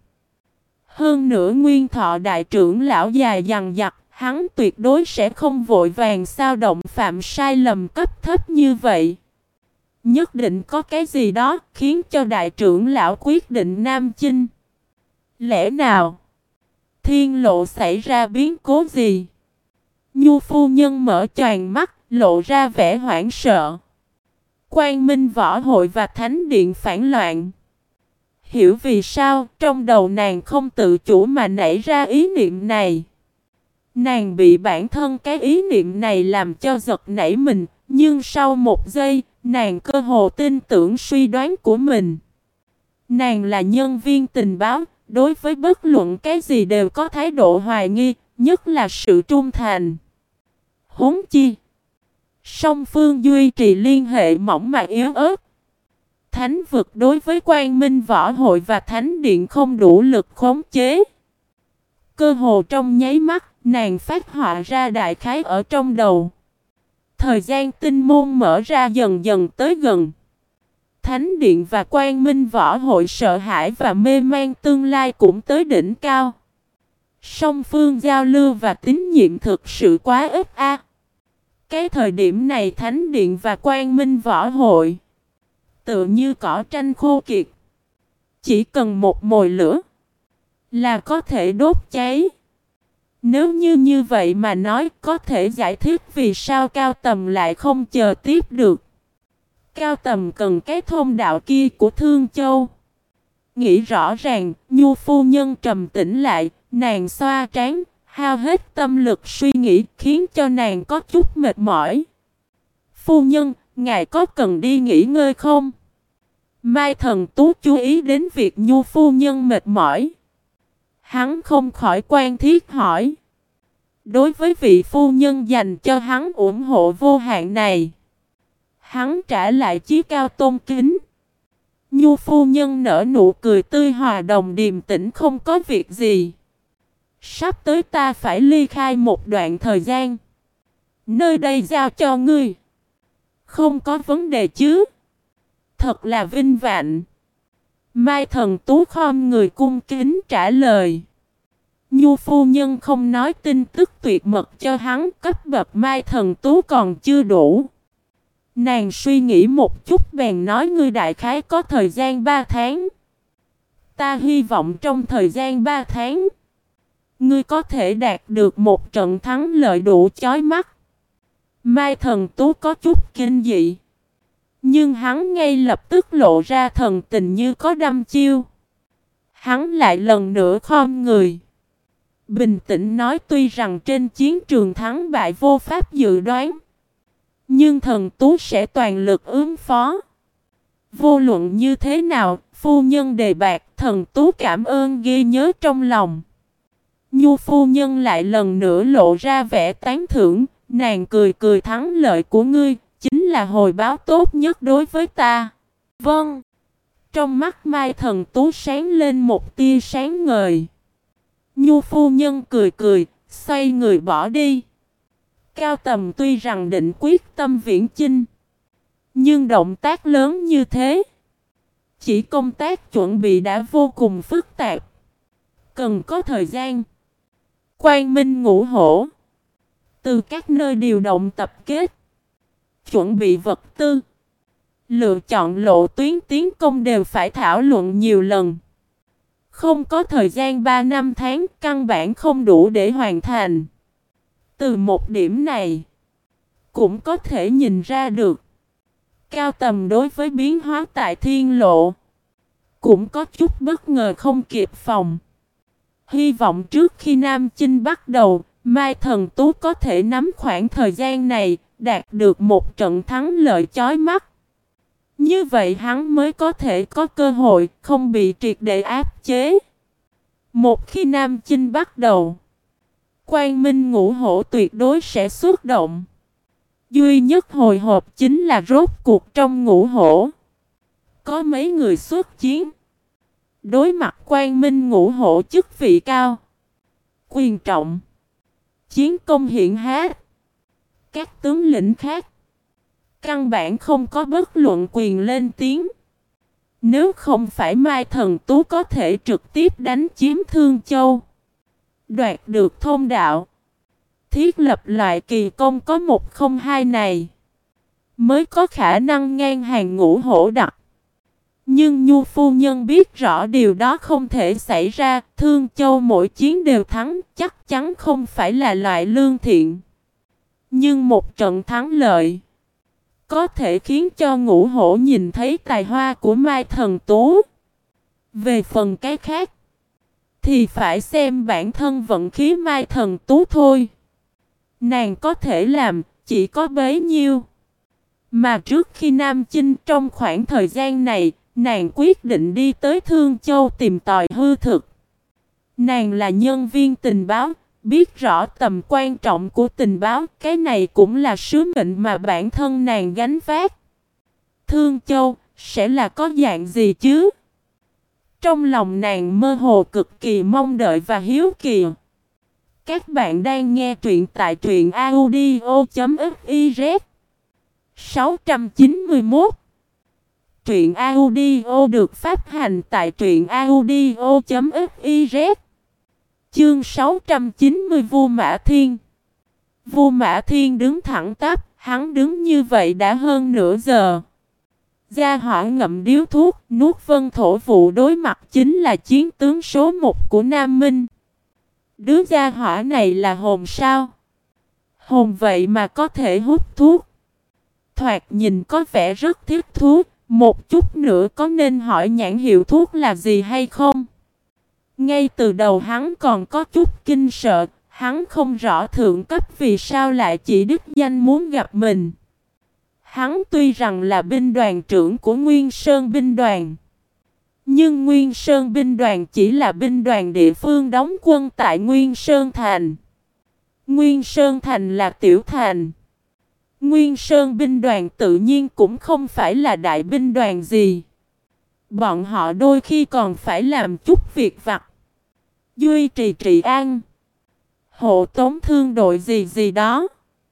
Hơn nữa nguyên thọ đại trưởng lão dài dằng dặc, hắn tuyệt đối sẽ không vội vàng xao động phạm sai lầm cấp thấp như vậy. Nhất định có cái gì đó khiến cho đại trưởng lão quyết định Nam chinh. Lẽ nào thiên lộ xảy ra biến cố gì? Nhu phu nhân mở choàng mắt, lộ ra vẻ hoảng sợ. Quang Minh Võ Hội và Thánh Điện phản loạn. Hiểu vì sao trong đầu nàng không tự chủ mà nảy ra ý niệm này. Nàng bị bản thân cái ý niệm này làm cho giật nảy mình. Nhưng sau một giây, nàng cơ hồ tin tưởng suy đoán của mình. Nàng là nhân viên tình báo, đối với bất luận cái gì đều có thái độ hoài nghi, nhất là sự trung thành. Huống chi song phương duy trì liên hệ mỏng màng yếu ớt. Thánh vực đối với Quang Minh Võ Hội và Thánh Điện không đủ lực khống chế. Cơ hồ trong nháy mắt, nàng phát họa ra đại khái ở trong đầu. Thời gian tinh môn mở ra dần dần tới gần. Thánh Điện và Quang Minh Võ Hội sợ hãi và mê man tương lai cũng tới đỉnh cao. Song phương giao lưu và tín nhiệm thực sự quá ít a. Cái thời điểm này Thánh Điện và Quang Minh Võ Hội tựa như cỏ tranh khô kiệt. Chỉ cần một mồi lửa là có thể đốt cháy. Nếu như như vậy mà nói có thể giải thích vì sao Cao Tầm lại không chờ tiếp được. Cao Tầm cần cái thông đạo kia của Thương Châu. nghĩ rõ ràng, Nhu phu nhân trầm tĩnh lại, nàng xoa trán, hao hết tâm lực suy nghĩ khiến cho nàng có chút mệt mỏi. Phu nhân, ngài có cần đi nghỉ ngơi không? Mai Thần Tú chú ý đến việc Nhu phu nhân mệt mỏi. Hắn không khỏi quan thiết hỏi. Đối với vị phu nhân dành cho hắn ủng hộ vô hạn này, hắn trả lại chí cao tôn kính. Nhu phu nhân nở nụ cười tươi hòa đồng điềm tĩnh, không có việc gì. Sắp tới ta phải ly khai một đoạn thời gian. Nơi đây giao cho ngươi. Không có vấn đề chứ? Thật là vinh vạnh. Mai Thần Tú khom người cung kính trả lời. Nhu phu nhân không nói tin tức tuyệt mật cho hắn, cấp bậc Mai Thần Tú còn chưa đủ. Nàng suy nghĩ một chút bèn nói, ngươi đại khái có thời gian ba tháng. Ta hy vọng trong thời gian ba tháng, ngươi có thể đạt được một trận thắng lợi đủ chói mắt. Mai Thần Tú có chút kinh dị, nhưng hắn ngay lập tức lộ ra thần tình như có đăm chiêu. Hắn lại lần nữa khom người, bình tĩnh nói, tuy rằng trên chiến trường thắng bại vô pháp dự đoán, nhưng Thần Tú sẽ toàn lực ứng phó. Vô luận như thế nào, phu nhân đề bạc, Thần Tú cảm ơn ghi nhớ trong lòng. Nhu phu nhân lại lần nữa lộ ra vẻ tán thưởng, nàng cười cười, thắng lợi của ngươi chính là hồi báo tốt nhất đối với ta. Vâng. Trong mắt Mai Thần Tú sáng lên một tia sáng ngời. Nhu phu nhân cười cười, xoay người bỏ đi. Cao Tầm tuy rằng định quyết tâm viễn chinh, nhưng động tác lớn như thế, chỉ công tác chuẩn bị đã vô cùng phức tạp, cần có thời gian. Quang Minh Ngũ Hổ từ các nơi điều động tập kết, chuẩn bị vật tư, lựa chọn lộ tuyến tiến công đều phải thảo luận nhiều lần. Không có thời gian ba năm tháng, căn bản không đủ để hoàn thành. Từ một điểm này, cũng có thể nhìn ra được, Cao Tầm đối với biến hóa tại Thiên Lộ cũng có chút bất ngờ không kịp phòng. Hy vọng trước khi Nam Chinh bắt đầu, Mai Thần Tú có thể nắm khoảng thời gian này, đạt được một trận thắng lợi chói mắt. Như vậy hắn mới có thể có cơ hội, không bị triệt để áp chế. Một khi Nam Chinh bắt đầu, Quang Minh Ngũ Hổ tuyệt đối sẽ xuất động. Duy nhất hồi hộp chính là rốt cuộc trong Ngũ Hổ có mấy người xuất chiến. Đối mặt Quang Minh Ngũ Hổ chức vị cao, quyền trọng, chiến công hiển hách, các tướng lĩnh khác căn bản không có bất luận quyền lên tiếng. Nếu không phải Mai Thần Tú có thể trực tiếp đánh chiếm Thương Châu, đoạt được Thôn Đạo, thiết lập loại kỳ công có một không hai này, mới có khả năng ngang hàng Ngũ Hổ đặc. Nhưng Nhu phu nhân biết rõ điều đó không thể xảy ra, Thương Châu mỗi chiến đều thắng, chắc chắn không phải là loại lương thiện. Nhưng một trận thắng lợi có thể khiến cho Ngũ Hổ nhìn thấy tài hoa của Mai Thần Tú. Về phần cái khác, thì phải xem bản thân vận khí Mai Thần Tú thôi. Nàng có thể làm chỉ có bấy nhiêu. Mà trước khi Nam Chinh, trong khoảng thời gian này, nàng quyết định đi tới Thương Châu tìm tòi hư thực. Nàng là nhân viên tình báo, biết rõ tầm quan trọng của tình báo, cái này cũng là sứ mệnh mà bản thân nàng gánh vác. Thương Châu sẽ là có dạng gì chứ? Trong lòng nàng mơ hồ cực kỳ mong đợi và hiếu kỳ. Các bạn đang nghe truyện tại truyện audio chấm fiz. sáu trăm chín mươi mốt. Truyện audio được phát hành tại truyện audio chấm fiz. Chương sáu trăm chín mươi Vu Mã Thiên. Vu Mã Thiên đứng thẳng tắp, hắn đứng như vậy đã hơn nửa giờ. Gia hỏa ngậm điếu thuốc, nuốt vân thổ vụ, đối mặt chính là chiến tướng số một của Nam Minh. Đứa gia hỏa này là hồn sao? Hồn vậy mà có thể hút thuốc. Thoạt nhìn có vẻ rất thiết thú, Một chút nữa có nên hỏi nhãn hiệu thuốc là gì hay không? Ngay từ đầu hắn còn có chút kinh sợ, hắn không rõ thượng cấp vì sao lại chỉ đích danh muốn gặp mình. Hắn tuy rằng là binh đoàn trưởng của Nguyên Sơn binh đoàn, nhưng Nguyên Sơn binh đoàn chỉ là binh đoàn địa phương đóng quân tại Nguyên Sơn Thành. Nguyên Sơn Thành là tiểu thành. Nguyên Sơn binh đoàn tự nhiên cũng không phải là đại binh đoàn gì. Bọn họ đôi khi còn phải làm chút việc vặt, duy trì trị an, hộ tống thương đội gì gì đó.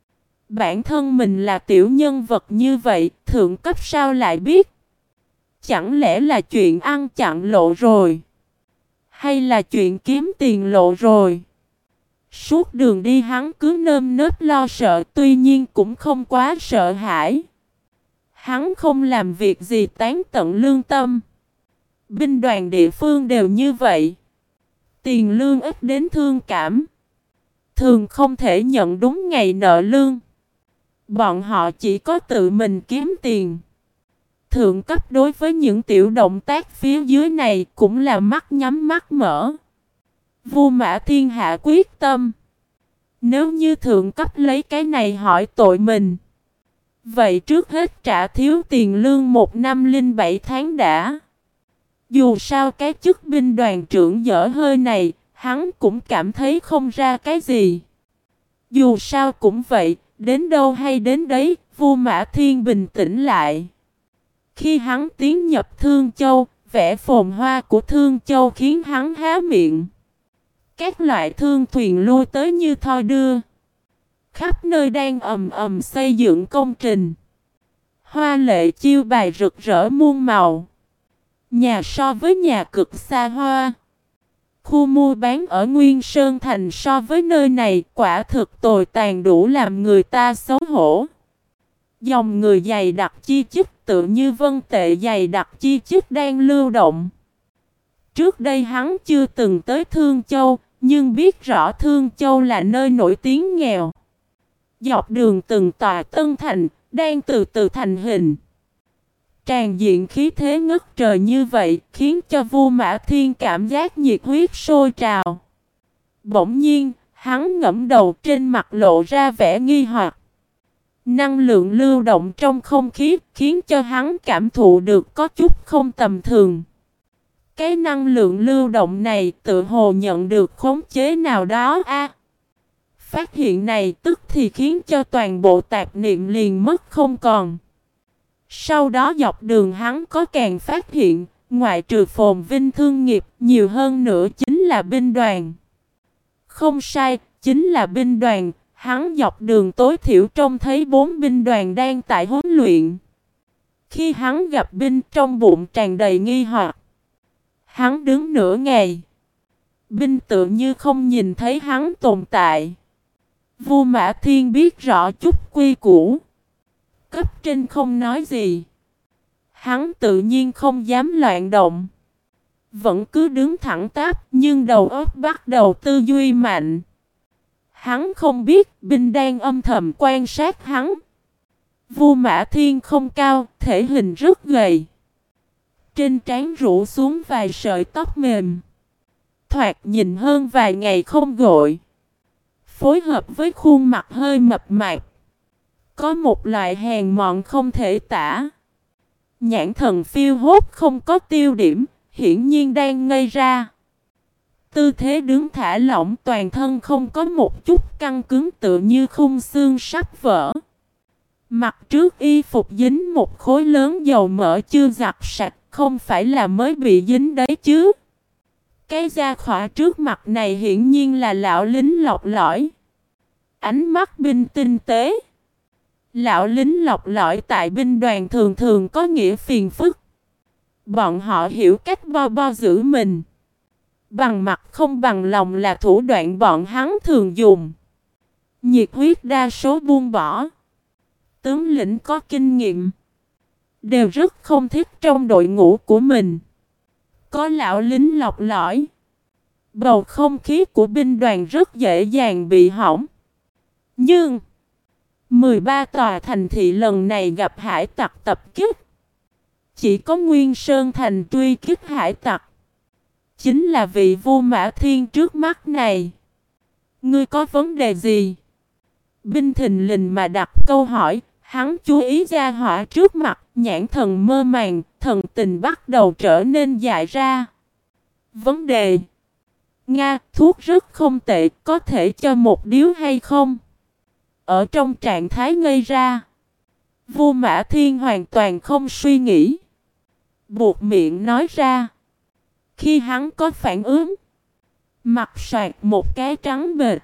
Bản thân mình là tiểu nhân vật như vậy, thượng cấp sao lại biết? Chẳng lẽ là chuyện ăn chặn lộ rồi? Hay là chuyện kiếm tiền lộ rồi? Suốt đường đi hắn cứ nơm nớp lo sợ, tuy nhiên cũng không quá sợ hãi. Hắn không làm việc gì tán tận lương tâm. Binh đoàn địa phương đều như vậy. Tiền lương ít đến thương cảm, thường không thể nhận đúng ngày nợ lương. Bọn họ chỉ có tự mình kiếm tiền. Thượng cấp đối với những tiểu động tác phía dưới này cũng là mắt nhắm mắt mở. Vua Mã Thiên Hạ quyết tâm, nếu như thượng cấp lấy cái này hỏi tội mình, vậy trước hết trả thiếu tiền lương một năm linh bảy tháng đã. Dù sao cái chức binh đoàn trưởng dở hơi này, hắn cũng cảm thấy không ra cái gì. Dù sao cũng vậy, đến đâu hay đến đấy, vua Mã Thiên bình tĩnh lại. Khi hắn tiến nhập Thương Châu, vẻ phồn hoa của Thương Châu khiến hắn há miệng. Các loại thương thuyền lui tới như thoi đưa. Khắp nơi đang ầm ầm xây dựng công trình. Hoa lệ chiêu bài rực rỡ muôn màu. Nhà so với nhà cực xa hoa. Khu mua bán ở Nguyên Sơn Thành so với nơi này quả thực tồi tàn đủ làm người ta xấu hổ. Dòng người dày đặc chi chít tự như vân tệ dày đặc chi chít đang lưu động. Trước đây hắn chưa từng tới Thương Châu, nhưng biết rõ Thương Châu là nơi nổi tiếng nghèo. Dọc đường từng tòa tân thành, đang từ từ thành hình. Tràn diện khí thế ngất trời như vậy, khiến cho vua Mã Thiên cảm giác nhiệt huyết sôi trào. Bỗng nhiên, hắn ngẫm đầu, trên mặt lộ ra vẻ nghi hoặc. Năng lượng lưu động trong không khí khiến cho hắn cảm thụ được có chút không tầm thường. Cái năng lượng lưu động này tự hồ nhận được khống chế nào đó a. Phát hiện này tức thì khiến cho toàn bộ tạp niệm liền mất không còn. Sau đó dọc đường hắn có càng phát hiện, ngoại trừ phồn vinh thương nghiệp, nhiều hơn nữa chính là binh đoàn. Không sai, chính là binh đoàn. Hắn dọc đường tối thiểu trông thấy bốn binh đoàn đang tại huấn luyện. Khi hắn gặp binh trong bụng tràn đầy nghi hoặc. Hắn đứng nửa ngày. Binh tự như không nhìn thấy hắn tồn tại. Vua Mã Thiên biết rõ chút quy củ. Cấp trên không nói gì. Hắn tự nhiên không dám loạn động. Vẫn cứ đứng thẳng tắp nhưng đầu óc bắt đầu tư duy mạnh. Hắn không biết binh đang âm thầm quan sát hắn. Vua Mã Thiên không cao, thể hình rất gầy. Trên trán rủ xuống vài sợi tóc mềm. Thoạt nhìn hơn vài ngày không gội. Phối hợp với khuôn mặt hơi mập mạp. Có một loại hèn mọn không thể tả. Nhãn thần phiêu hốt không có tiêu điểm, hiển nhiên đang ngây ra. Tư thế đứng thả lỏng, toàn thân không có một chút căng cứng, tựa như khung xương sắp vỡ. Mặt trước y phục dính một khối lớn dầu mỡ chưa giặt sạch, không phải là mới bị dính đấy chứ. Cái da khỏa trước mặt này hiển nhiên là lão lính lọc lõi. Ánh mắt binh tinh tế. Lão lính lọc lõi tại binh đoàn thường thường có nghĩa phiền phức. Bọn họ hiểu cách bo bo giữ mình. Bằng mặt không bằng lòng là thủ đoạn bọn hắn thường dùng. Nhiệt huyết đa số buông bỏ. Tướng lĩnh có kinh nghiệm đều rất không thích trong đội ngũ của mình. Có lão lính lọc lõi, bầu không khí của binh đoàn rất dễ dàng bị hỏng. Nhưng mười ba tòa thành thị lần này gặp hải tặc tập kích, chỉ có Nguyên Sơn Thành truy kích hải tặc. Chính là vị Vu Mã Thiên trước mắt này. Ngươi có vấn đề gì? Binh thình lình mà đặt câu hỏi, hắn chú ý ra hỏa trước mặt, nhãn thần mơ màng, thần tình bắt đầu trở nên dại ra. Vấn đề: Nga, thuốc rất không tệ, có thể cho một điếu hay không? Ở trong trạng thái ngây ra, Vu Mã Thiên hoàn toàn không suy nghĩ, buột miệng nói ra. Khi hắn có phản ứng, mặt soạt một cái trắng bệch.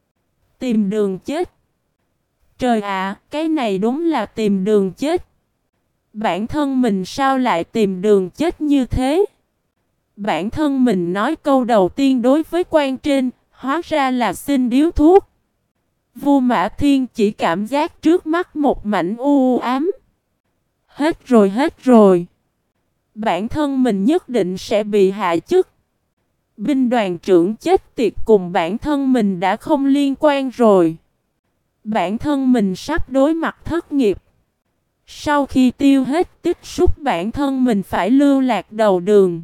Tìm đường chết. Trời ạ, cái này đúng là tìm đường chết. Bản thân mình sao lại tìm đường chết như thế? Bản thân mình nói câu đầu tiên đối với quan trên, hóa ra là xin điếu thuốc. Vu Mã Thiên chỉ cảm giác trước mắt một mảnh u ám. Hết rồi, hết rồi. Bản thân mình nhất định sẽ bị hạ chức. Binh đoàn trưởng chết tiệt cùng bản thân mình đã không liên quan rồi. Bản thân mình sắp đối mặt thất nghiệp. Sau khi tiêu hết tích xúc, bản thân mình phải lưu lạc đầu đường.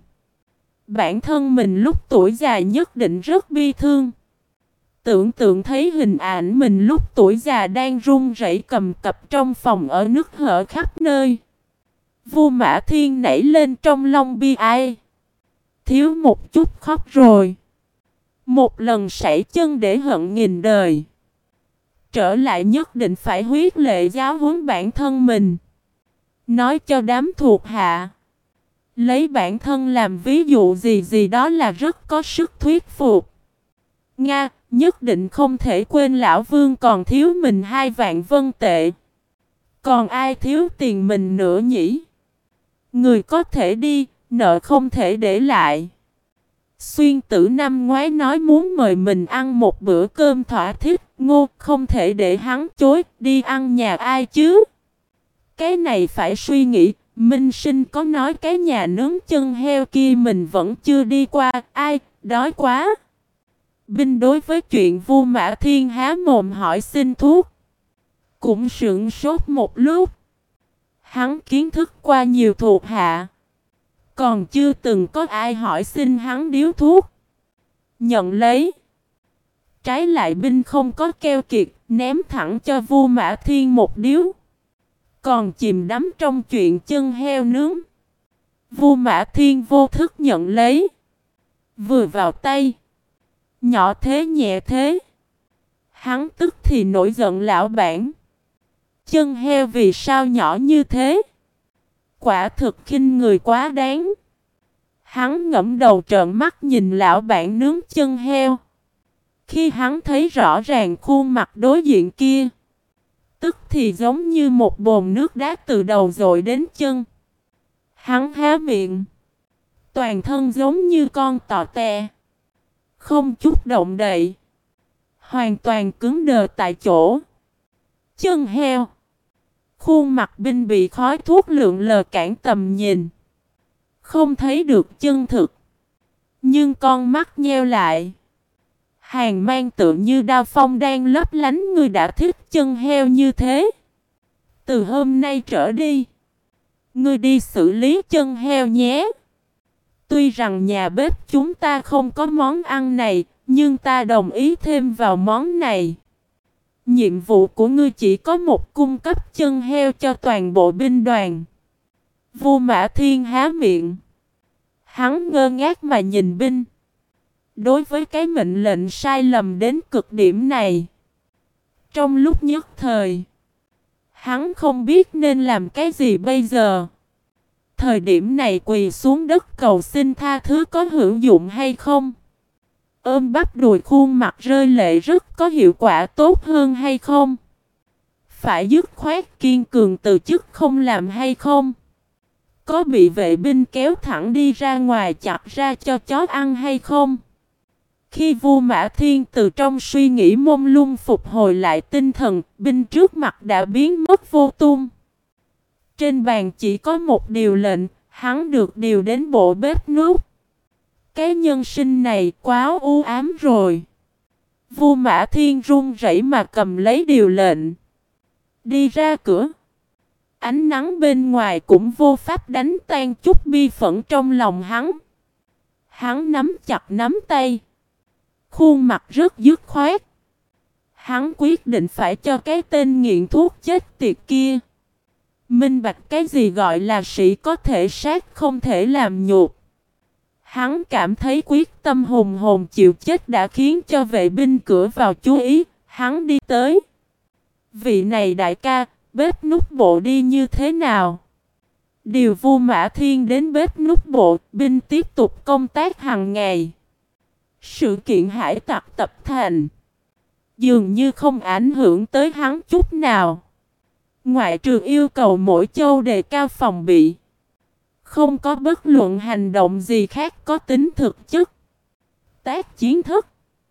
Bản thân mình lúc tuổi già nhất định rất bi thương. Tưởng tượng thấy hình ảnh mình lúc tuổi già đang run rẩy cầm cập trong phòng ở nứt hở khắp nơi. Vu Mã Thiên nảy lên trong lòng bi ai. Thiếu một chút khóc rồi. Một lần sảy chân để hận nghìn đời. Trở lại nhất định phải huyết lệ giáo huấn bản thân mình. Nói cho đám thuộc hạ. Lấy bản thân làm ví dụ gì gì đó là rất có sức thuyết phục. Nga, nhất định không thể quên lão Vương còn thiếu mình hai vạn vân tệ. Còn ai thiếu tiền mình nữa nhỉ? Người có thể đi, nợ không thể để lại. Xuyên Tử năm ngoái nói muốn mời mình ăn một bữa cơm thỏa thích, Ngô không thể để hắn chối, đi ăn nhà ai chứ? Cái này phải suy nghĩ, Minh Sinh có nói cái nhà nướng chân heo kia mình vẫn chưa đi qua, ai, đói quá. Binh đối với chuyện Vu Mã Thiên há mồm hỏi xin thuốc, cũng sững sốt một lúc. Hắn kiến thức qua nhiều thuộc hạ, còn chưa từng có ai hỏi xin hắn điếu thuốc. Nhận lấy. Trái lại binh không có keo kiệt, ném thẳng cho Vu Mã Thiên một điếu. Còn chìm đắm trong chuyện chân heo nướng. Vu Mã Thiên vô thức nhận lấy. Vừa vào tay. Nhỏ thế nhẹ thế. Hắn tức thì nổi giận lão bản. Chân heo vì sao nhỏ như thế? Quả thực khinh người quá đáng. Hắn ngẫm đầu trợn mắt nhìn lão bản nướng chân heo. Khi hắn thấy rõ ràng khuôn mặt đối diện kia, tức thì giống như một bồn nước đá từ đầu dội đến chân. Hắn há miệng, toàn thân giống như con tò te, không chút động đậy, hoàn toàn cứng đờ tại chỗ. Chân heo. Khuôn mặt binh bị khói thuốc lượn lờ cản tầm nhìn, không thấy được chân thực. Nhưng con mắt nheo lại, hàn mang tựa như đao phong đang lấp lánh. Ngươi đã thích chân heo như thế, từ hôm nay trở đi, ngươi đi xử lý chân heo nhé. Tuy rằng nhà bếp chúng ta không có món ăn này, nhưng ta đồng ý thêm vào món này. Nhiệm vụ của ngươi chỉ có một, cung cấp chân heo cho toàn bộ binh đoàn. Vu Mã Thiên há miệng. Hắn ngơ ngác mà nhìn binh. Đối với cái mệnh lệnh sai lầm đến cực điểm này, trong lúc nhất thời, hắn không biết nên làm cái gì bây giờ. Thời điểm này quỳ xuống đất cầu xin tha thứ có hữu dụng hay không? Ôm bắp đùi khuôn mặt rơi lệ rất có hiệu quả tốt hơn hay không? Phải dứt khoát kiên cường từ chức không làm hay không? Có bị vệ binh kéo thẳng đi ra ngoài chặt ra cho chó ăn hay không? Khi Vu Mã Thiên từ trong suy nghĩ mông lung phục hồi lại tinh thần, binh trước mặt đã biến mất vô tung. Trên bàn chỉ có một điều lệnh, hắn được điều đến bộ bếp núc. Cái nhân sinh này quá u ám rồi. Vu Mã Thiên run rẩy mà cầm lấy điều lệnh, đi ra cửa. Ánh nắng bên ngoài cũng vô pháp đánh tan chút bi phẫn trong lòng hắn. Hắn nắm chặt nắm tay, khuôn mặt rất dứt khoát. Hắn quyết định phải cho cái tên nghiện thuốc chết tiệt kia minh bạch cái gì gọi là sĩ có thể sát không thể làm nhục. Hắn cảm thấy quyết tâm hùng hồn chịu chết đã khiến cho vệ binh cửa vào chú ý. Hắn đi tới. Vị này đại ca, bếp nút bộ đi như thế nào? Điều Vu Mã Thiên đến bếp nút bộ, binh tiếp tục công tác hàng ngày. Sự kiện hải tặc tập thành dường như không ảnh hưởng tới hắn chút nào. Ngoại trừ yêu cầu mỗi châu đề cao phòng bị, không có bất luận hành động gì khác có tính thực chất. Tác chiến thức.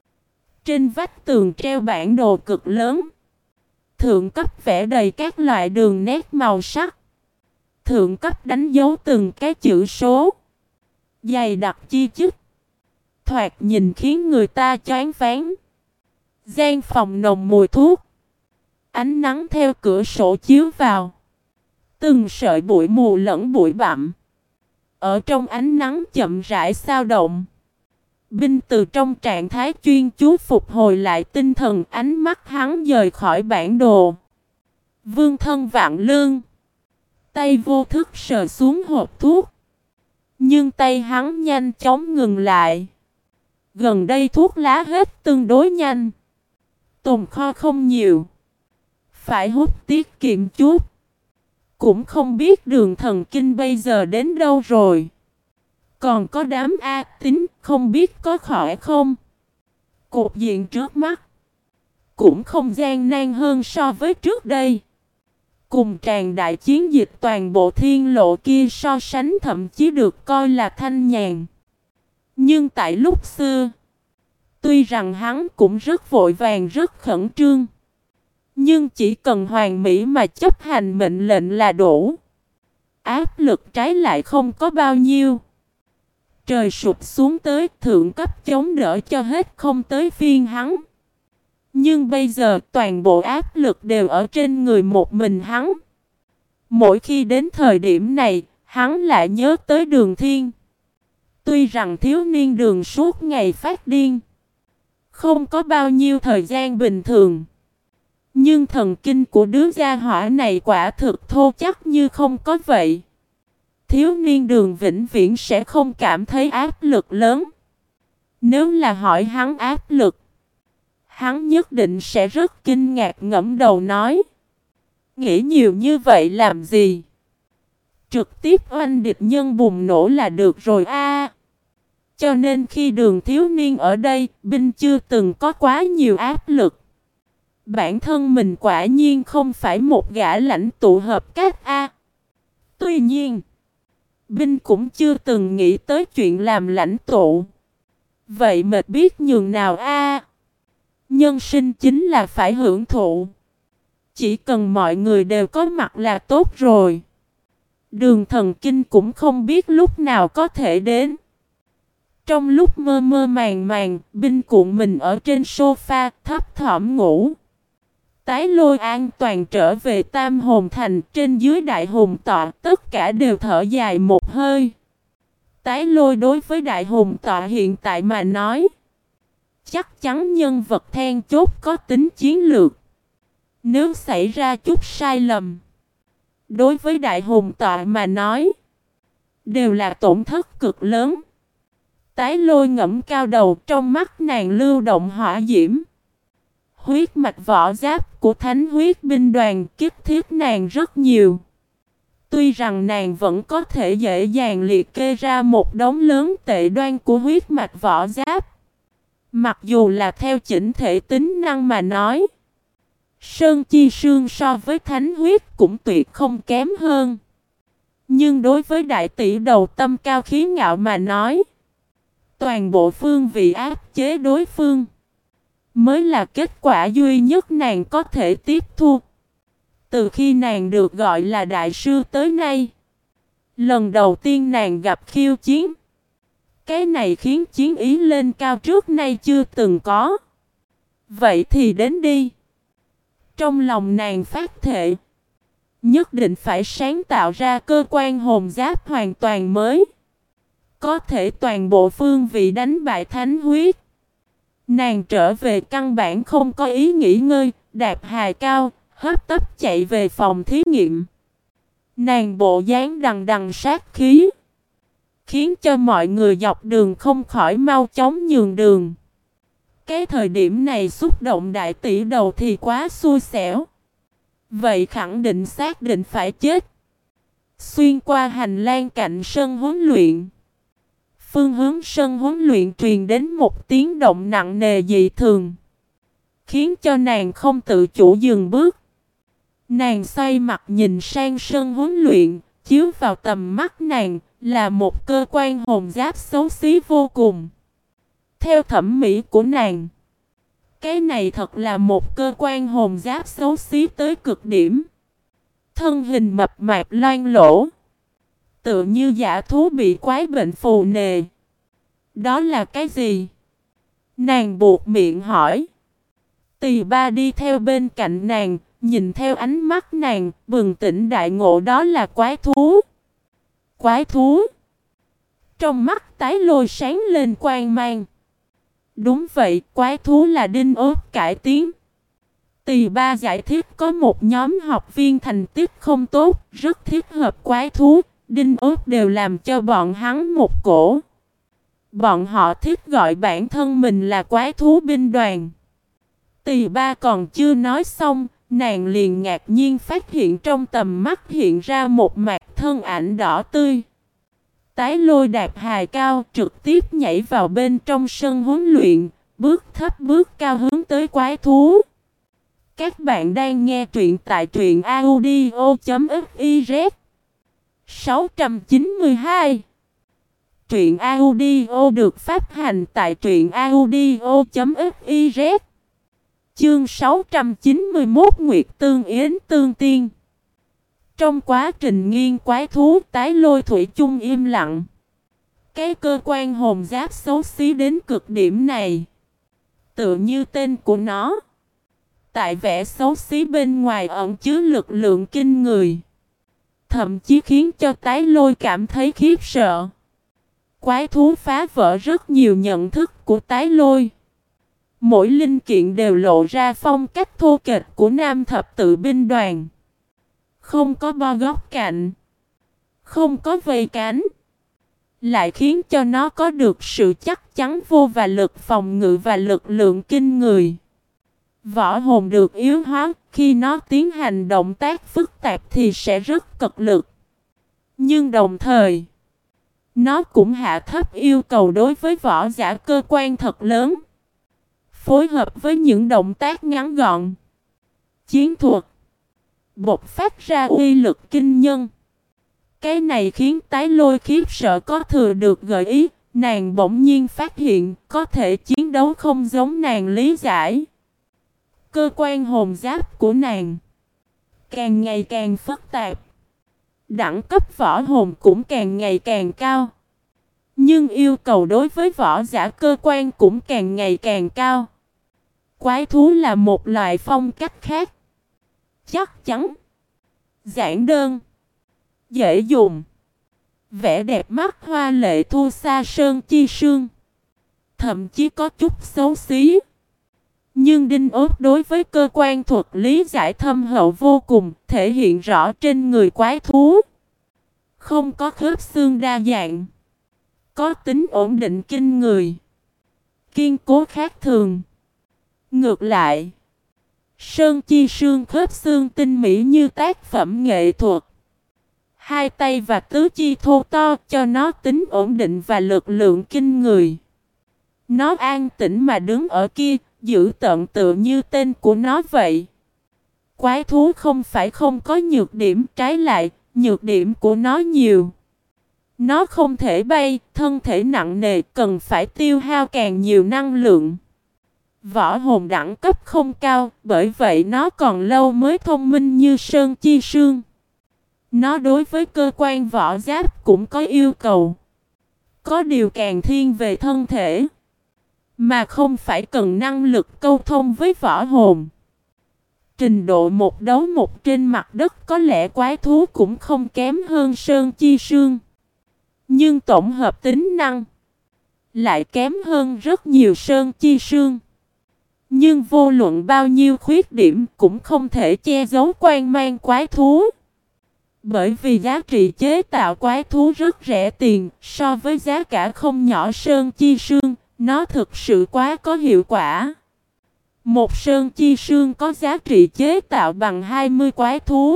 Trên vách tường treo bản đồ cực lớn. Thượng cấp vẽ đầy các loại đường nét màu sắc. Thượng cấp đánh dấu từng cái chữ số, dày đặc chi chít, thoạt nhìn khiến người ta choáng váng. Gian phòng nồng mùi thuốc. Ánh nắng theo cửa sổ chiếu vào. Từng sợi bụi mù lẫn bụi bặm ở trong ánh nắng chậm rãi xao động. Binh từ trong trạng thái chuyên chú phục hồi lại tinh thần, ánh mắt hắn dời khỏi bản đồ. Vương thân vạn lương. Tay vô thức sờ xuống hộp thuốc. Nhưng tay hắn nhanh chóng ngừng lại. Gần đây thuốc lá hết tương đối nhanh. Tồn kho không nhiều. Phải hút tiết kiệm chút. Cũng không biết đường thần kinh bây giờ đến đâu rồi. Còn có đám A Tín không biết có khỏi không. Cục diện trước mắt cũng không gian nan hơn so với trước đây. Cùng tràn đại chiến dịch toàn bộ thiên lộ kia so sánh thậm chí được coi là thanh nhàn. Nhưng tại lúc xưa, tuy rằng hắn cũng rất vội vàng rất khẩn trương, nhưng chỉ cần hoàn mỹ mà chấp hành mệnh lệnh là đủ. Áp lực trái lại không có bao nhiêu. Trời sụp xuống tới, thượng cấp chống đỡ cho hết không tới phiên hắn. Nhưng bây giờ toàn bộ áp lực đều ở trên người một mình hắn. Mỗi khi đến thời điểm này, hắn lại nhớ tới Đường Thiên. Tuy rằng thiếu niên Đường suốt ngày phát điên, không có bao nhiêu thời gian bình thường, nhưng thần kinh của đứa gia hỏa này quả thực thô chắc như không có vậy. Thiếu niên Đường vĩnh viễn sẽ không cảm thấy áp lực lớn. Nếu là hỏi hắn áp lực, hắn nhất định sẽ rất kinh ngạc ngẫm đầu nói: nghĩ nhiều như vậy làm gì? Trực tiếp oanh địch nhân bùng nổ là được rồi a. Cho nên khi Đường thiếu niên ở đây, binh chưa từng có quá nhiều áp lực. Bản thân mình quả nhiên không phải một gã lãnh tụ hợp cách a. Tuy nhiên, binh cũng chưa từng nghĩ tới chuyện làm lãnh tụ. Vậy mệt biết nhường nào a. Nhân sinh chính là phải hưởng thụ. Chỉ cần mọi người đều có mặt là tốt rồi. Đường thần kinh cũng không biết lúc nào có thể đến. Trong lúc mơ mơ màng màng, binh cuộn mình ở trên sofa, thấp thỏm ngủ. Tái Lôi an toàn trở về Tam Hồn Thành, trên dưới Đại Hùng Tọa, tất cả đều thở dài một hơi. Tái Lôi đối với Đại Hùng Tọa hiện tại mà nói, chắc chắn nhân vật then chốt có tính chiến lược. Nếu xảy ra chút sai lầm, đối với Đại Hùng Tọa mà nói, đều là tổn thất cực lớn. Tái Lôi ngẫm cao đầu, trong mắt nàng lưu động hỏa diễm. Huyết mạch võ giáp của Thánh huyết binh đoàn kích thiết nàng rất nhiều. Tuy rằng nàng vẫn có thể dễ dàng liệt kê ra một đống lớn tệ đoan của huyết mạch võ giáp. Mặc dù là theo chỉnh thể tính năng mà nói, Sơn Chi Sương so với Thánh huyết cũng tuyệt không kém hơn. Nhưng đối với đại tỷ đầu tâm cao khí ngạo mà nói, toàn bộ phương vị áp chế đối phương mới là kết quả duy nhất nàng có thể tiếp thu. Từ khi nàng được gọi là đại sư tới nay, lần đầu tiên nàng gặp khiêu chiến. Cái này khiến chiến ý lên cao trước nay chưa từng có. Vậy thì đến đi. Trong lòng nàng phát thệ, Nhất định phải sáng tạo ra cơ quan hồn giáp hoàn toàn mới, có thể toàn bộ phương vị đánh bại thánh huyết. Nàng trở về căn bản không có ý nghỉ ngơi, đạp hài cao, hấp tấp chạy về phòng thí nghiệm. Nàng bộ dáng đằng đằng sát khí, khiến cho mọi người dọc đường không khỏi mau chóng nhường đường. Cái thời điểm này xúc động đại tỷ đầu thì quá xui xẻo. Vậy khẳng định xác định phải chết. Xuyên qua hành lang cạnh sân huấn luyện, phương hướng sân huấn luyện truyền đến một tiếng động nặng nề dị thường, khiến cho nàng không tự chủ dừng bước. Nàng xoay mặt nhìn sang sân huấn luyện, chiếu vào tầm mắt nàng là một cơ quan hồn giáp xấu xí vô cùng. Theo thẩm mỹ của nàng, cái này thật là một cơ quan hồn giáp xấu xí tới cực điểm. Thân hình mập mạp loang lỗ, tựa như dã thú bị quái bệnh phù nề. Đó là cái gì? Nàng buột miệng hỏi. Tỳ ba đi theo bên cạnh nàng, nhìn theo ánh mắt nàng, bừng tỉnh đại ngộ, đó là quái thú. Quái thú? Trong mắt tái lôi sáng lên quang mang. Đúng vậy, quái thú là đinh ốp cải tiến. Tỳ ba giải thích có một nhóm học viên thành tích không tốt, rất thích hợp quái thú, đinh ốp đều làm cho bọn hắn một cổ. Bọn họ thích gọi bản thân mình là quái thú binh đoàn. Tỳ ba còn chưa nói xong, nàng liền ngạc nhiên phát hiện trong tầm mắt hiện ra một mặt thân ảnh đỏ tươi. Tái lôi đạp hài cao, trực tiếp nhảy vào bên trong sân huấn luyện, bước thấp bước cao hướng tới quái thú. Các bạn đang nghe truyện tại truyện audio chấm fiz. sáu trăm chín mươi hai. Truyện audio được phát hành tại truyện audio chấm fiz. Chương sáu trăm chín mươi mốt Nguyệt Tương Yến Tương Tiên. Trong quá trình nghiên quái thú, tái lôi thủy chung im lặng. Cái cơ quan hồn giáp xấu xí đến cực điểm này, tựa như tên của nó, tại vẻ xấu xí bên ngoài ẩn chứa lực lượng kinh người, thậm chí khiến cho tái lôi cảm thấy khiếp sợ. Quái thú phá vỡ rất nhiều nhận thức của tái lôi. Mỗi linh kiện đều lộ ra phong cách thô kệch của nam thập tự binh đoàn. Không có bo góc cạnh, không có vây cánh, lại khiến cho nó có được sự chắc chắn vô và lực phòng ngự và lực lượng kinh người. Võ hồn được yếu hóa, khi nó tiến hành động tác phức tạp thì sẽ rất cật lực. Nhưng đồng thời, nó cũng hạ thấp yêu cầu đối với võ giả cơ quan thật lớn. Phối hợp với những động tác ngắn gọn, chiến thuật, bộc phát ra uy lực kinh nhân. Cái này khiến tái lôi khiếp sợ có thừa được gợi ý. Nàng bỗng nhiên phát hiện có thể chiến đấu không giống nàng lý giải. Cơ quan hồn giáp của nàng càng ngày càng phức tạp, đẳng cấp võ hồn cũng càng ngày càng cao. Nhưng yêu cầu đối với võ giả cơ quan cũng càng ngày càng cao. Quái thú là một loại phong cách khác, chắc chắn, giản đơn, dễ dùng, vẻ đẹp mắt hoa lệ thua xa sơn chi sương, thậm chí có chút xấu xí. Nhưng đinh ốp đối với cơ quan thuật lý giải thâm hậu vô cùng, thể hiện rõ trên người quái thú. Không có khớp xương đa dạng, có tính ổn định kinh người, kiên cố khác thường. Ngược lại, sơn chi sương khớp xương tinh mỹ như tác phẩm nghệ thuật. Hai tay và tứ chi thô to cho nó tính ổn định và lực lượng kinh người. Nó an tĩnh mà đứng ở kia, giữ tận tựa như tên của nó vậy. Quái thú không phải không có nhược điểm, trái lại, nhược điểm của nó nhiều. Nó không thể bay, thân thể nặng nề, cần phải tiêu hao càng nhiều năng lượng. Võ hồn đẳng cấp không cao, bởi vậy nó còn lâu mới thông minh như sơn chi sương. Nó đối với cơ quan võ giáp cũng có yêu cầu. Có điều càng thiên về thân thể, mà không phải cần năng lực câu thông với võ hồn. Trình độ một đấu một trên mặt đất có lẽ quái thú cũng không kém hơn Sơn Chi Sương. Nhưng tổng hợp tính năng lại kém hơn rất nhiều Sơn Chi Sương. Nhưng vô luận bao nhiêu khuyết điểm cũng không thể che giấu quan mang quái thú. Bởi vì giá trị chế tạo quái thú rất rẻ tiền, so với giá cả không nhỏ Sơn Chi Sương, nó thực sự quá có hiệu quả. Một Sơn Chi Sương có giá trị chế tạo bằng hai mươi quái thú.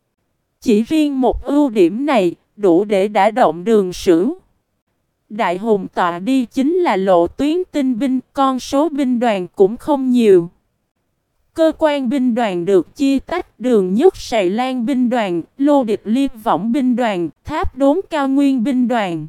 Chỉ riêng một ưu điểm này, đủ để đả động Đường Sửu. Đại hùng tọa đi chính là lộ tuyến tinh binh, con số binh đoàn cũng không nhiều. Cơ quan binh đoàn được chia tách Đường Nhất Sài Lan binh đoàn, Lô Địch Liên Võng binh đoàn, Tháp Đốn Cao Nguyên binh đoàn.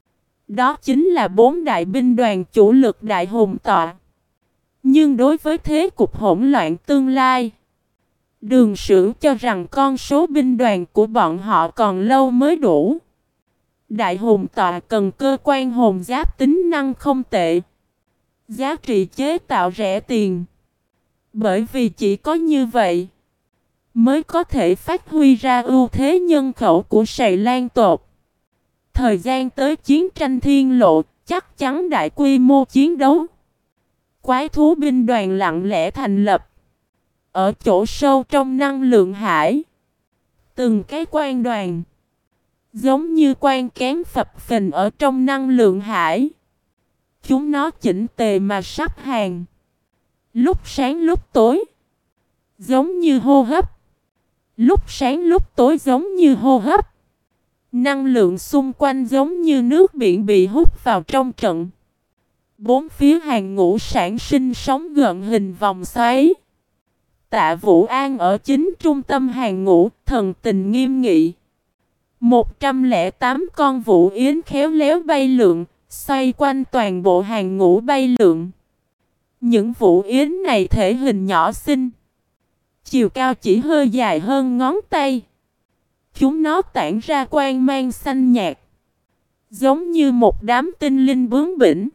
Đó chính là bốn đại binh đoàn chủ lực đại hùng tọa. Nhưng đối với thế cục hỗn loạn tương lai, Đường Sửu cho rằng con số binh đoàn của bọn họ còn lâu mới đủ. Đại hùng tọa cần cơ quan hồn giáp tính năng không tệ. Giá trị chế tạo rẻ tiền. Bởi vì chỉ có như vậy mới có thể phát huy ra ưu thế nhân khẩu của Sài Lan tộc. Thời gian tới chiến tranh thiên lộ, chắc chắn đại quy mô chiến đấu. Quái thú binh đoàn lặng lẽ thành lập. Ở chỗ sâu trong năng lượng hải, từng cái quan đoàn giống như quan kén phập phình ở trong năng lượng hải. Chúng nó chỉnh tề mà sắp hàng. Lúc sáng lúc tối, giống như hô hấp. Lúc sáng lúc tối giống như hô hấp. Năng lượng xung quanh giống như nước biển bị hút vào trong trận. Bốn phía hàng ngũ sản sinh sóng gợn hình vòng xoáy. Tạ Vũ An ở chính trung tâm hàng ngũ, thần tình nghiêm nghị. một trăm lẻ tám con vũ yến khéo léo bay lượn, xoay quanh toàn bộ hàng ngũ bay lượn. Những vũ yến này thể hình nhỏ xinh, chiều cao chỉ hơi dài hơn ngón tay. Chúng nó tản ra quang mang xanh nhạt, giống như một đám tinh linh bướng bỉnh.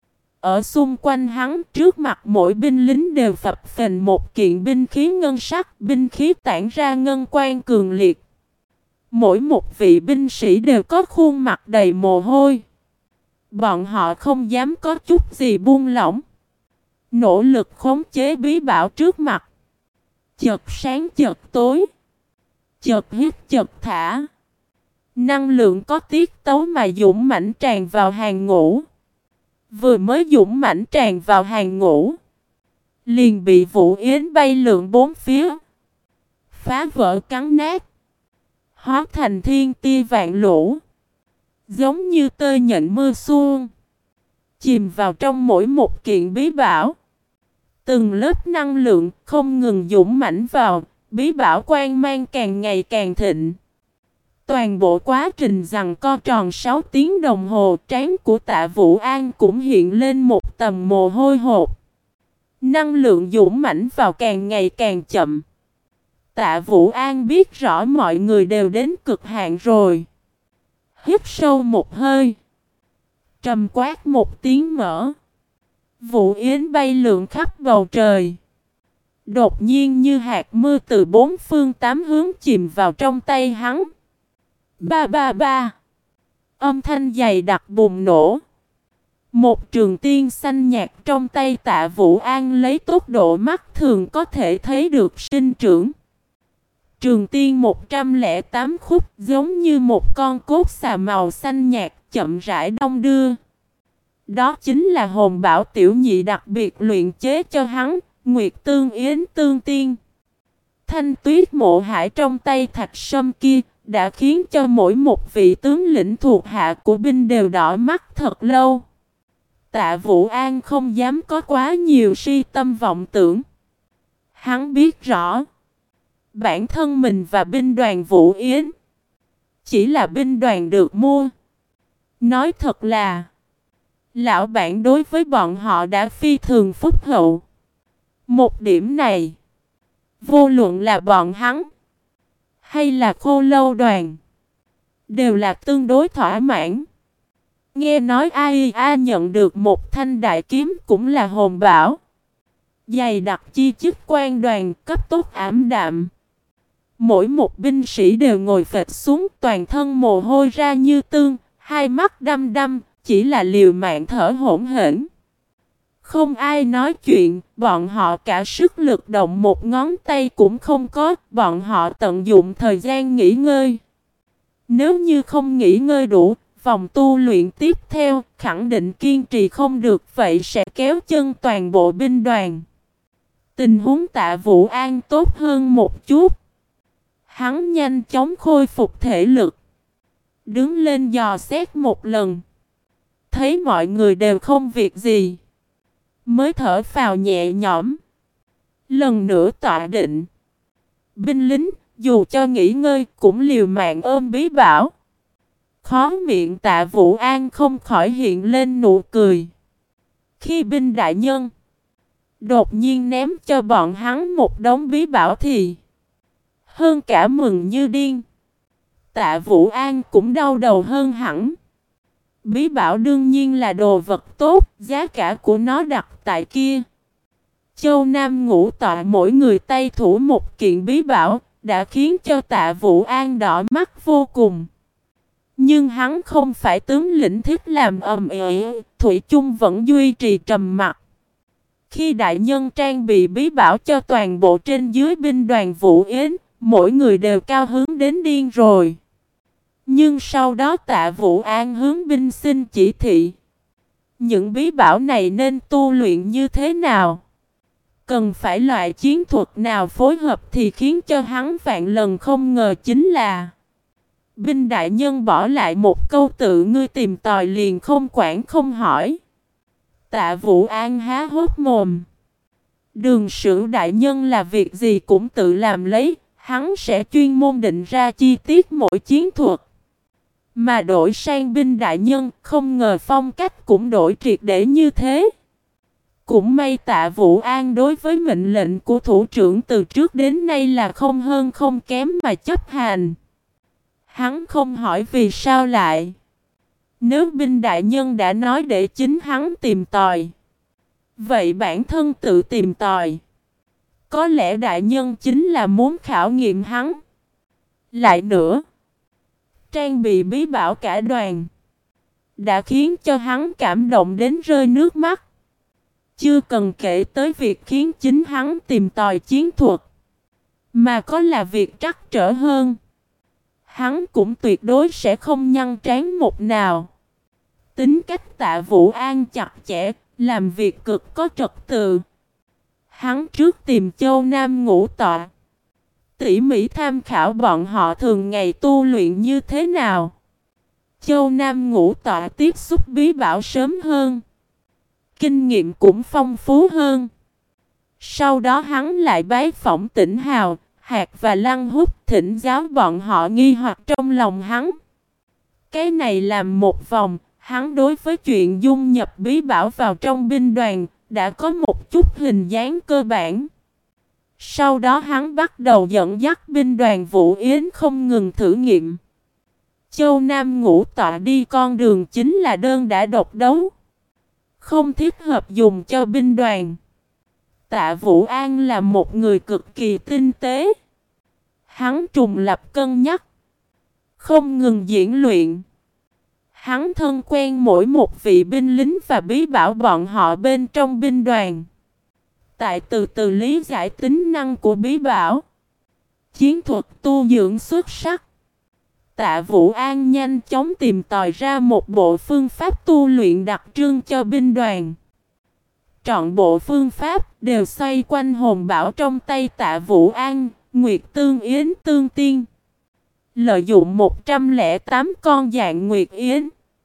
Ở xung quanh hắn, trước mặt mỗi binh lính đều phập phình một kiện binh khí ngân sắc, binh khí tản ra ngân quang cường liệt. Mỗi một vị binh sĩ đều có khuôn mặt đầy mồ hôi. Bọn họ không dám có chút gì buông lỏng, nỗ lực khống chế bí bảo trước mặt. Chợt sáng chợt tối, chợt hít chợt thả. Năng lượng có tiết tấu mà dũng mãnh tràn vào hàng ngũ. Vừa mới dũng mãnh tràn vào hàng ngũ, liền bị vũ yến bay lượn bốn phía, phá vỡ cắn nát, hóa thành thiên tia vạn lũ, giống như tơ nhện mưa xuân, chìm vào trong mỗi một kiện bí bảo. Từng lớp năng lượng không ngừng dũng mãnh vào, bí bảo quang mang càng ngày càng thịnh. Toàn bộ quá trình giằng co tròn sáu tiếng đồng hồ, trán của Tạ Vũ An cũng hiện lên một tầm mồ hôi hột. Năng lượng dũng mãnh vào càng ngày càng chậm. Tạ Vũ An biết rõ mọi người đều đến cực hạn rồi. Hít sâu một hơi, trầm quát một tiếng mở. Vũ yến bay lượn khắp bầu trời. Đột nhiên như hạt mưa từ bốn phương tám hướng chìm vào trong tay hắn. Ba ba ba. Âm thanh dày đặc bùng nổ. Một trường tiên xanh nhạt trong tay Tạ Vũ An lấy tốc độ mắt thường có thể thấy được sinh trưởng. Trường tiên một trăm lẻ tám khúc giống như một con cốt xà màu xanh nhạt chậm rãi đong đưa. Đó chính là hồn bảo tiểu nhị đặc biệt luyện chế cho hắn, Nguyệt Tương Yến Tương Tiên. Thanh tuyết mộ hải trong tay Thạch Sâm kia đã khiến cho mỗi một vị tướng lĩnh thuộc hạ của binh đều đỏ mắt thật lâu. Tạ Vũ An không dám có quá nhiều si tâm vọng tưởng. Hắn biết rõ, bản thân mình và binh đoàn Vũ Yến chỉ là binh đoàn được mua. Nói thật là, lão bản đối với bọn họ đã phi thường phúc hậu. Một điểm này, vô luận là bọn hắn hay là Khô Lâu đoàn, đều là tương đối thỏa mãn. Nghe nói a i a nhận được một thanh đại kiếm cũng là hồn bảo. dày đặc chi chít quan đoàn cấp tốc ảm đạm. Mỗi một binh sĩ đều ngồi phịch xuống, toàn thân mồ hôi ra như tương, hai mắt đăm đăm, chỉ là liều mạng thở hổn hển. Không ai nói chuyện, bọn họ cả sức lực động một ngón tay cũng không có, bọn họ tận dụng thời gian nghỉ ngơi. Nếu như không nghỉ ngơi đủ, vòng tu luyện tiếp theo, khẳng định kiên trì không được, vậy sẽ kéo chân toàn bộ binh đoàn. Tình huống Tạ Vũ An tốt hơn một chút. Hắn nhanh chóng khôi phục thể lực. Đứng lên dò xét một lần. Thấy mọi người đều không việc gì. Mới thở phào nhẹ nhõm. Lần nữa tọa định. Binh lính, dù cho nghỉ ngơi cũng liều mạng ôm Bí Bảo. Khó miệng Tạ Vũ An không khỏi hiện lên nụ cười. Khi binh đại nhân đột nhiên ném cho bọn hắn một đống bí bảo thì hơn cả mừng như điên. Tạ Vũ An cũng đau đầu hơn hẳn. Bí bảo đương nhiên là đồ vật tốt, giá cả của nó đặt tại kia. Châu Nam Ngũ Tọa mỗi người tay thủ một kiện bí bảo, đã khiến cho Tạ Vũ An đỏ mắt vô cùng. Nhưng hắn không phải tướng lĩnh thích làm ầm ĩ, thủy chung vẫn duy trì trầm mặc. Khi đại nhân trang bị bí bảo cho toàn bộ trên dưới binh đoàn Vũ Yến, mỗi người đều cao hứng đến điên rồi. Nhưng sau đó Tạ Vũ An hướng binh xin chỉ thị. Những bí bảo này nên tu luyện như thế nào? Cần phải loại chiến thuật nào phối hợp thì khiến cho hắn vạn lần không ngờ chính là binh đại nhân bỏ lại một câu tự ngươi tìm tòi liền không quản không hỏi. Tạ Vũ An há hốt mồm. Đường Sửu đại nhân là việc gì cũng tự làm lấy, hắn sẽ chuyên môn định ra chi tiết mỗi chiến thuật. Mà đổi sang binh đại nhân, không ngờ phong cách cũng đổi triệt để như thế. Cũng may Tạ Vũ An đối với mệnh lệnh của thủ trưởng từ trước đến nay là không hơn không kém mà chấp hành. Hắn không hỏi vì sao lại. Nếu binh đại nhân đã nói để chính hắn tìm tòi, vậy bản thân tự tìm tòi. Có lẽ đại nhân chính là muốn khảo nghiệm hắn. Lại nữa, trang bị bí bảo cả đoàn đã khiến cho hắn cảm động đến rơi nước mắt. Chưa cần kể tới việc khiến chính hắn tìm tòi chiến thuật, mà có là việc trắc trở hơn. Hắn cũng tuyệt đối sẽ không nhăn trán một nào. Tính cách Tạ Vũ An chặt chẽ, làm việc cực có trật tự. Hắn trước tìm Châu Nam Ngũ Tọa, tỉ mỉ tham khảo bọn họ thường ngày tu luyện như thế nào. Châu Nam Ngũ Tọa tiếp xúc bí bảo sớm hơn, kinh nghiệm cũng phong phú hơn. Sau đó hắn lại bái phỏng Tỉnh Hào, Hạt và Lăng Hút thỉnh giáo bọn họ nghi hoặc trong lòng hắn. Cái này làm một vòng, hắn đối với chuyện dung nhập bí bảo vào trong binh đoàn đã có một chút hình dáng cơ bản. Sau đó hắn bắt đầu dẫn dắt binh đoàn Vũ Yến không ngừng thử nghiệm. Châu Nam Ngũ Tọa đi con đường chính là đơn đã độc đấu, không thích hợp dùng cho binh đoàn. Tạ Vũ An là một người cực kỳ tinh tế. Hắn trùng lập cân nhắc, không ngừng diễn luyện. Hắn thân quen mỗi một vị binh lính và bí bảo bọn họ bên trong binh đoàn. Tại từ từ lý giải tính năng của bí bảo, chiến thuật tu dưỡng xuất sắc. Tạ Vũ An nhanh chóng tìm tòi ra một bộ phương pháp tu luyện đặc trưng cho binh đoàn. Trọn bộ phương pháp đều xoay quanh hồn bảo trong tay Tạ Vũ An, Nguyệt Tương Yến Tương Tiên. Lợi dụng một trăm lẻ tám con dạng Nguyệt Yến,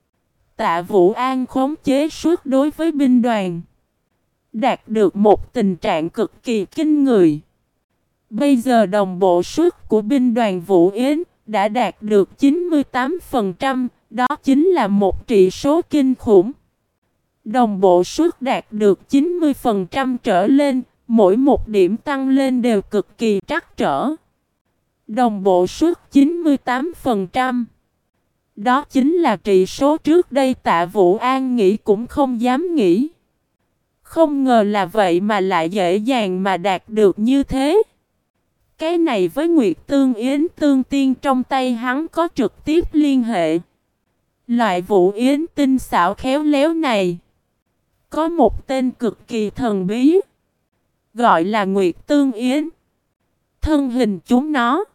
Tạ Vũ An khống chế suốt đối với binh đoàn, đạt được một tình trạng cực kỳ kinh người. Bây giờ đồng bộ suất của binh đoàn Vũ Yến đã đạt được chín mươi tám phần trăm, đó chính là một trị số kinh khủng. Đồng bộ suất đạt được chín mươi phần trăm trở lên, mỗi một điểm tăng lên đều cực kỳ trắc trở. Đồng bộ suất chín mươi tám phần trăm. Đó chính là trị số trước đây Tạ Vũ An nghĩ cũng không dám nghĩ. Không ngờ là vậy mà lại dễ dàng mà đạt được như thế. Cái này với Nguyệt Tương Yến Tương Tiên trong tay hắn có trực tiếp liên hệ. Loại Vũ Yến tinh xảo khéo léo này có một tên cực kỳ thần bí, gọi là Nguyệt Tương Yến. Thân hình chúng nó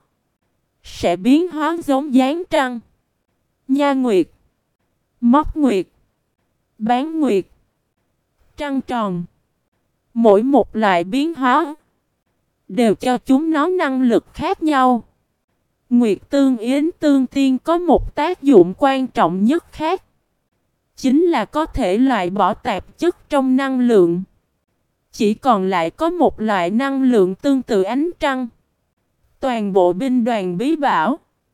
sẽ biến hóa giống dáng trăng, nha nguyệt, móc nguyệt, bán nguyệt, trăng tròn. Mỗi một loại biến hóa đều cho chúng nó năng lực khác nhau. Nguyệt Tương Yến Tương Tiên có một tác dụng quan trọng nhất khác, chính là có thể loại bỏ tạp chất trong năng lượng. Chỉ còn lại có một loại năng lượng tương tự ánh trăng. Toàn bộ binh đoàn bí bảo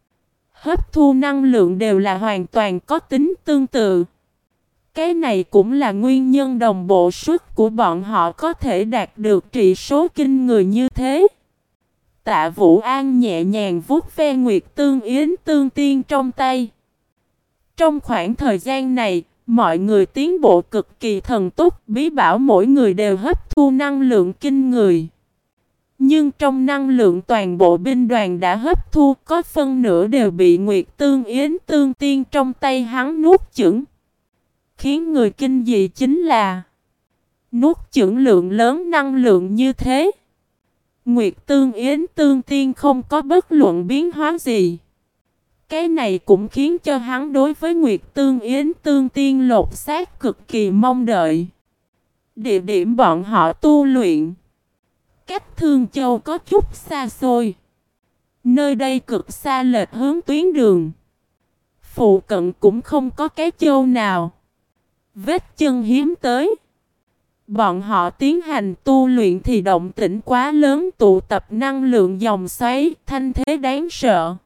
hấp thu năng lượng đều là hoàn toàn có tính tương tự. Cái này cũng là nguyên nhân đồng bộ suất của bọn họ có thể đạt được trị số kinh người như thế. Tạ Vũ An nhẹ nhàng vuốt ve Nguyệt Tương Yến Tương Tiên trong tay. Trong khoảng thời gian này, mọi người tiến bộ cực kỳ thần tốc, bí bảo mỗi người đều hấp thu năng lượng kinh người. Nhưng trong năng lượng toàn bộ binh đoàn đã hấp thu, có phân nửa đều bị Nguyệt Tương Yến Tương Tiên trong tay hắn nuốt chửng. Khiến người kinh dị chính là nuốt chửng lượng lớn năng lượng như thế, Nguyệt Tương Yến Tương Tiên không có bất luận biến hóa gì. Cái này cũng khiến cho hắn đối với Nguyệt Tương Yến Tương Tiên lột xác cực kỳ mong đợi. Địa điểm bọn họ tu luyện cách Thương Châu có chút xa xôi. Nơi đây cực xa lệch hướng tuyến đường. Phụ cận cũng không có cái châu nào. Vết chân hiếm tới. Bọn họ tiến hành tu luyện thì động tĩnh quá lớn, tụ tập năng lượng dòng xoáy, thanh thế đáng sợ.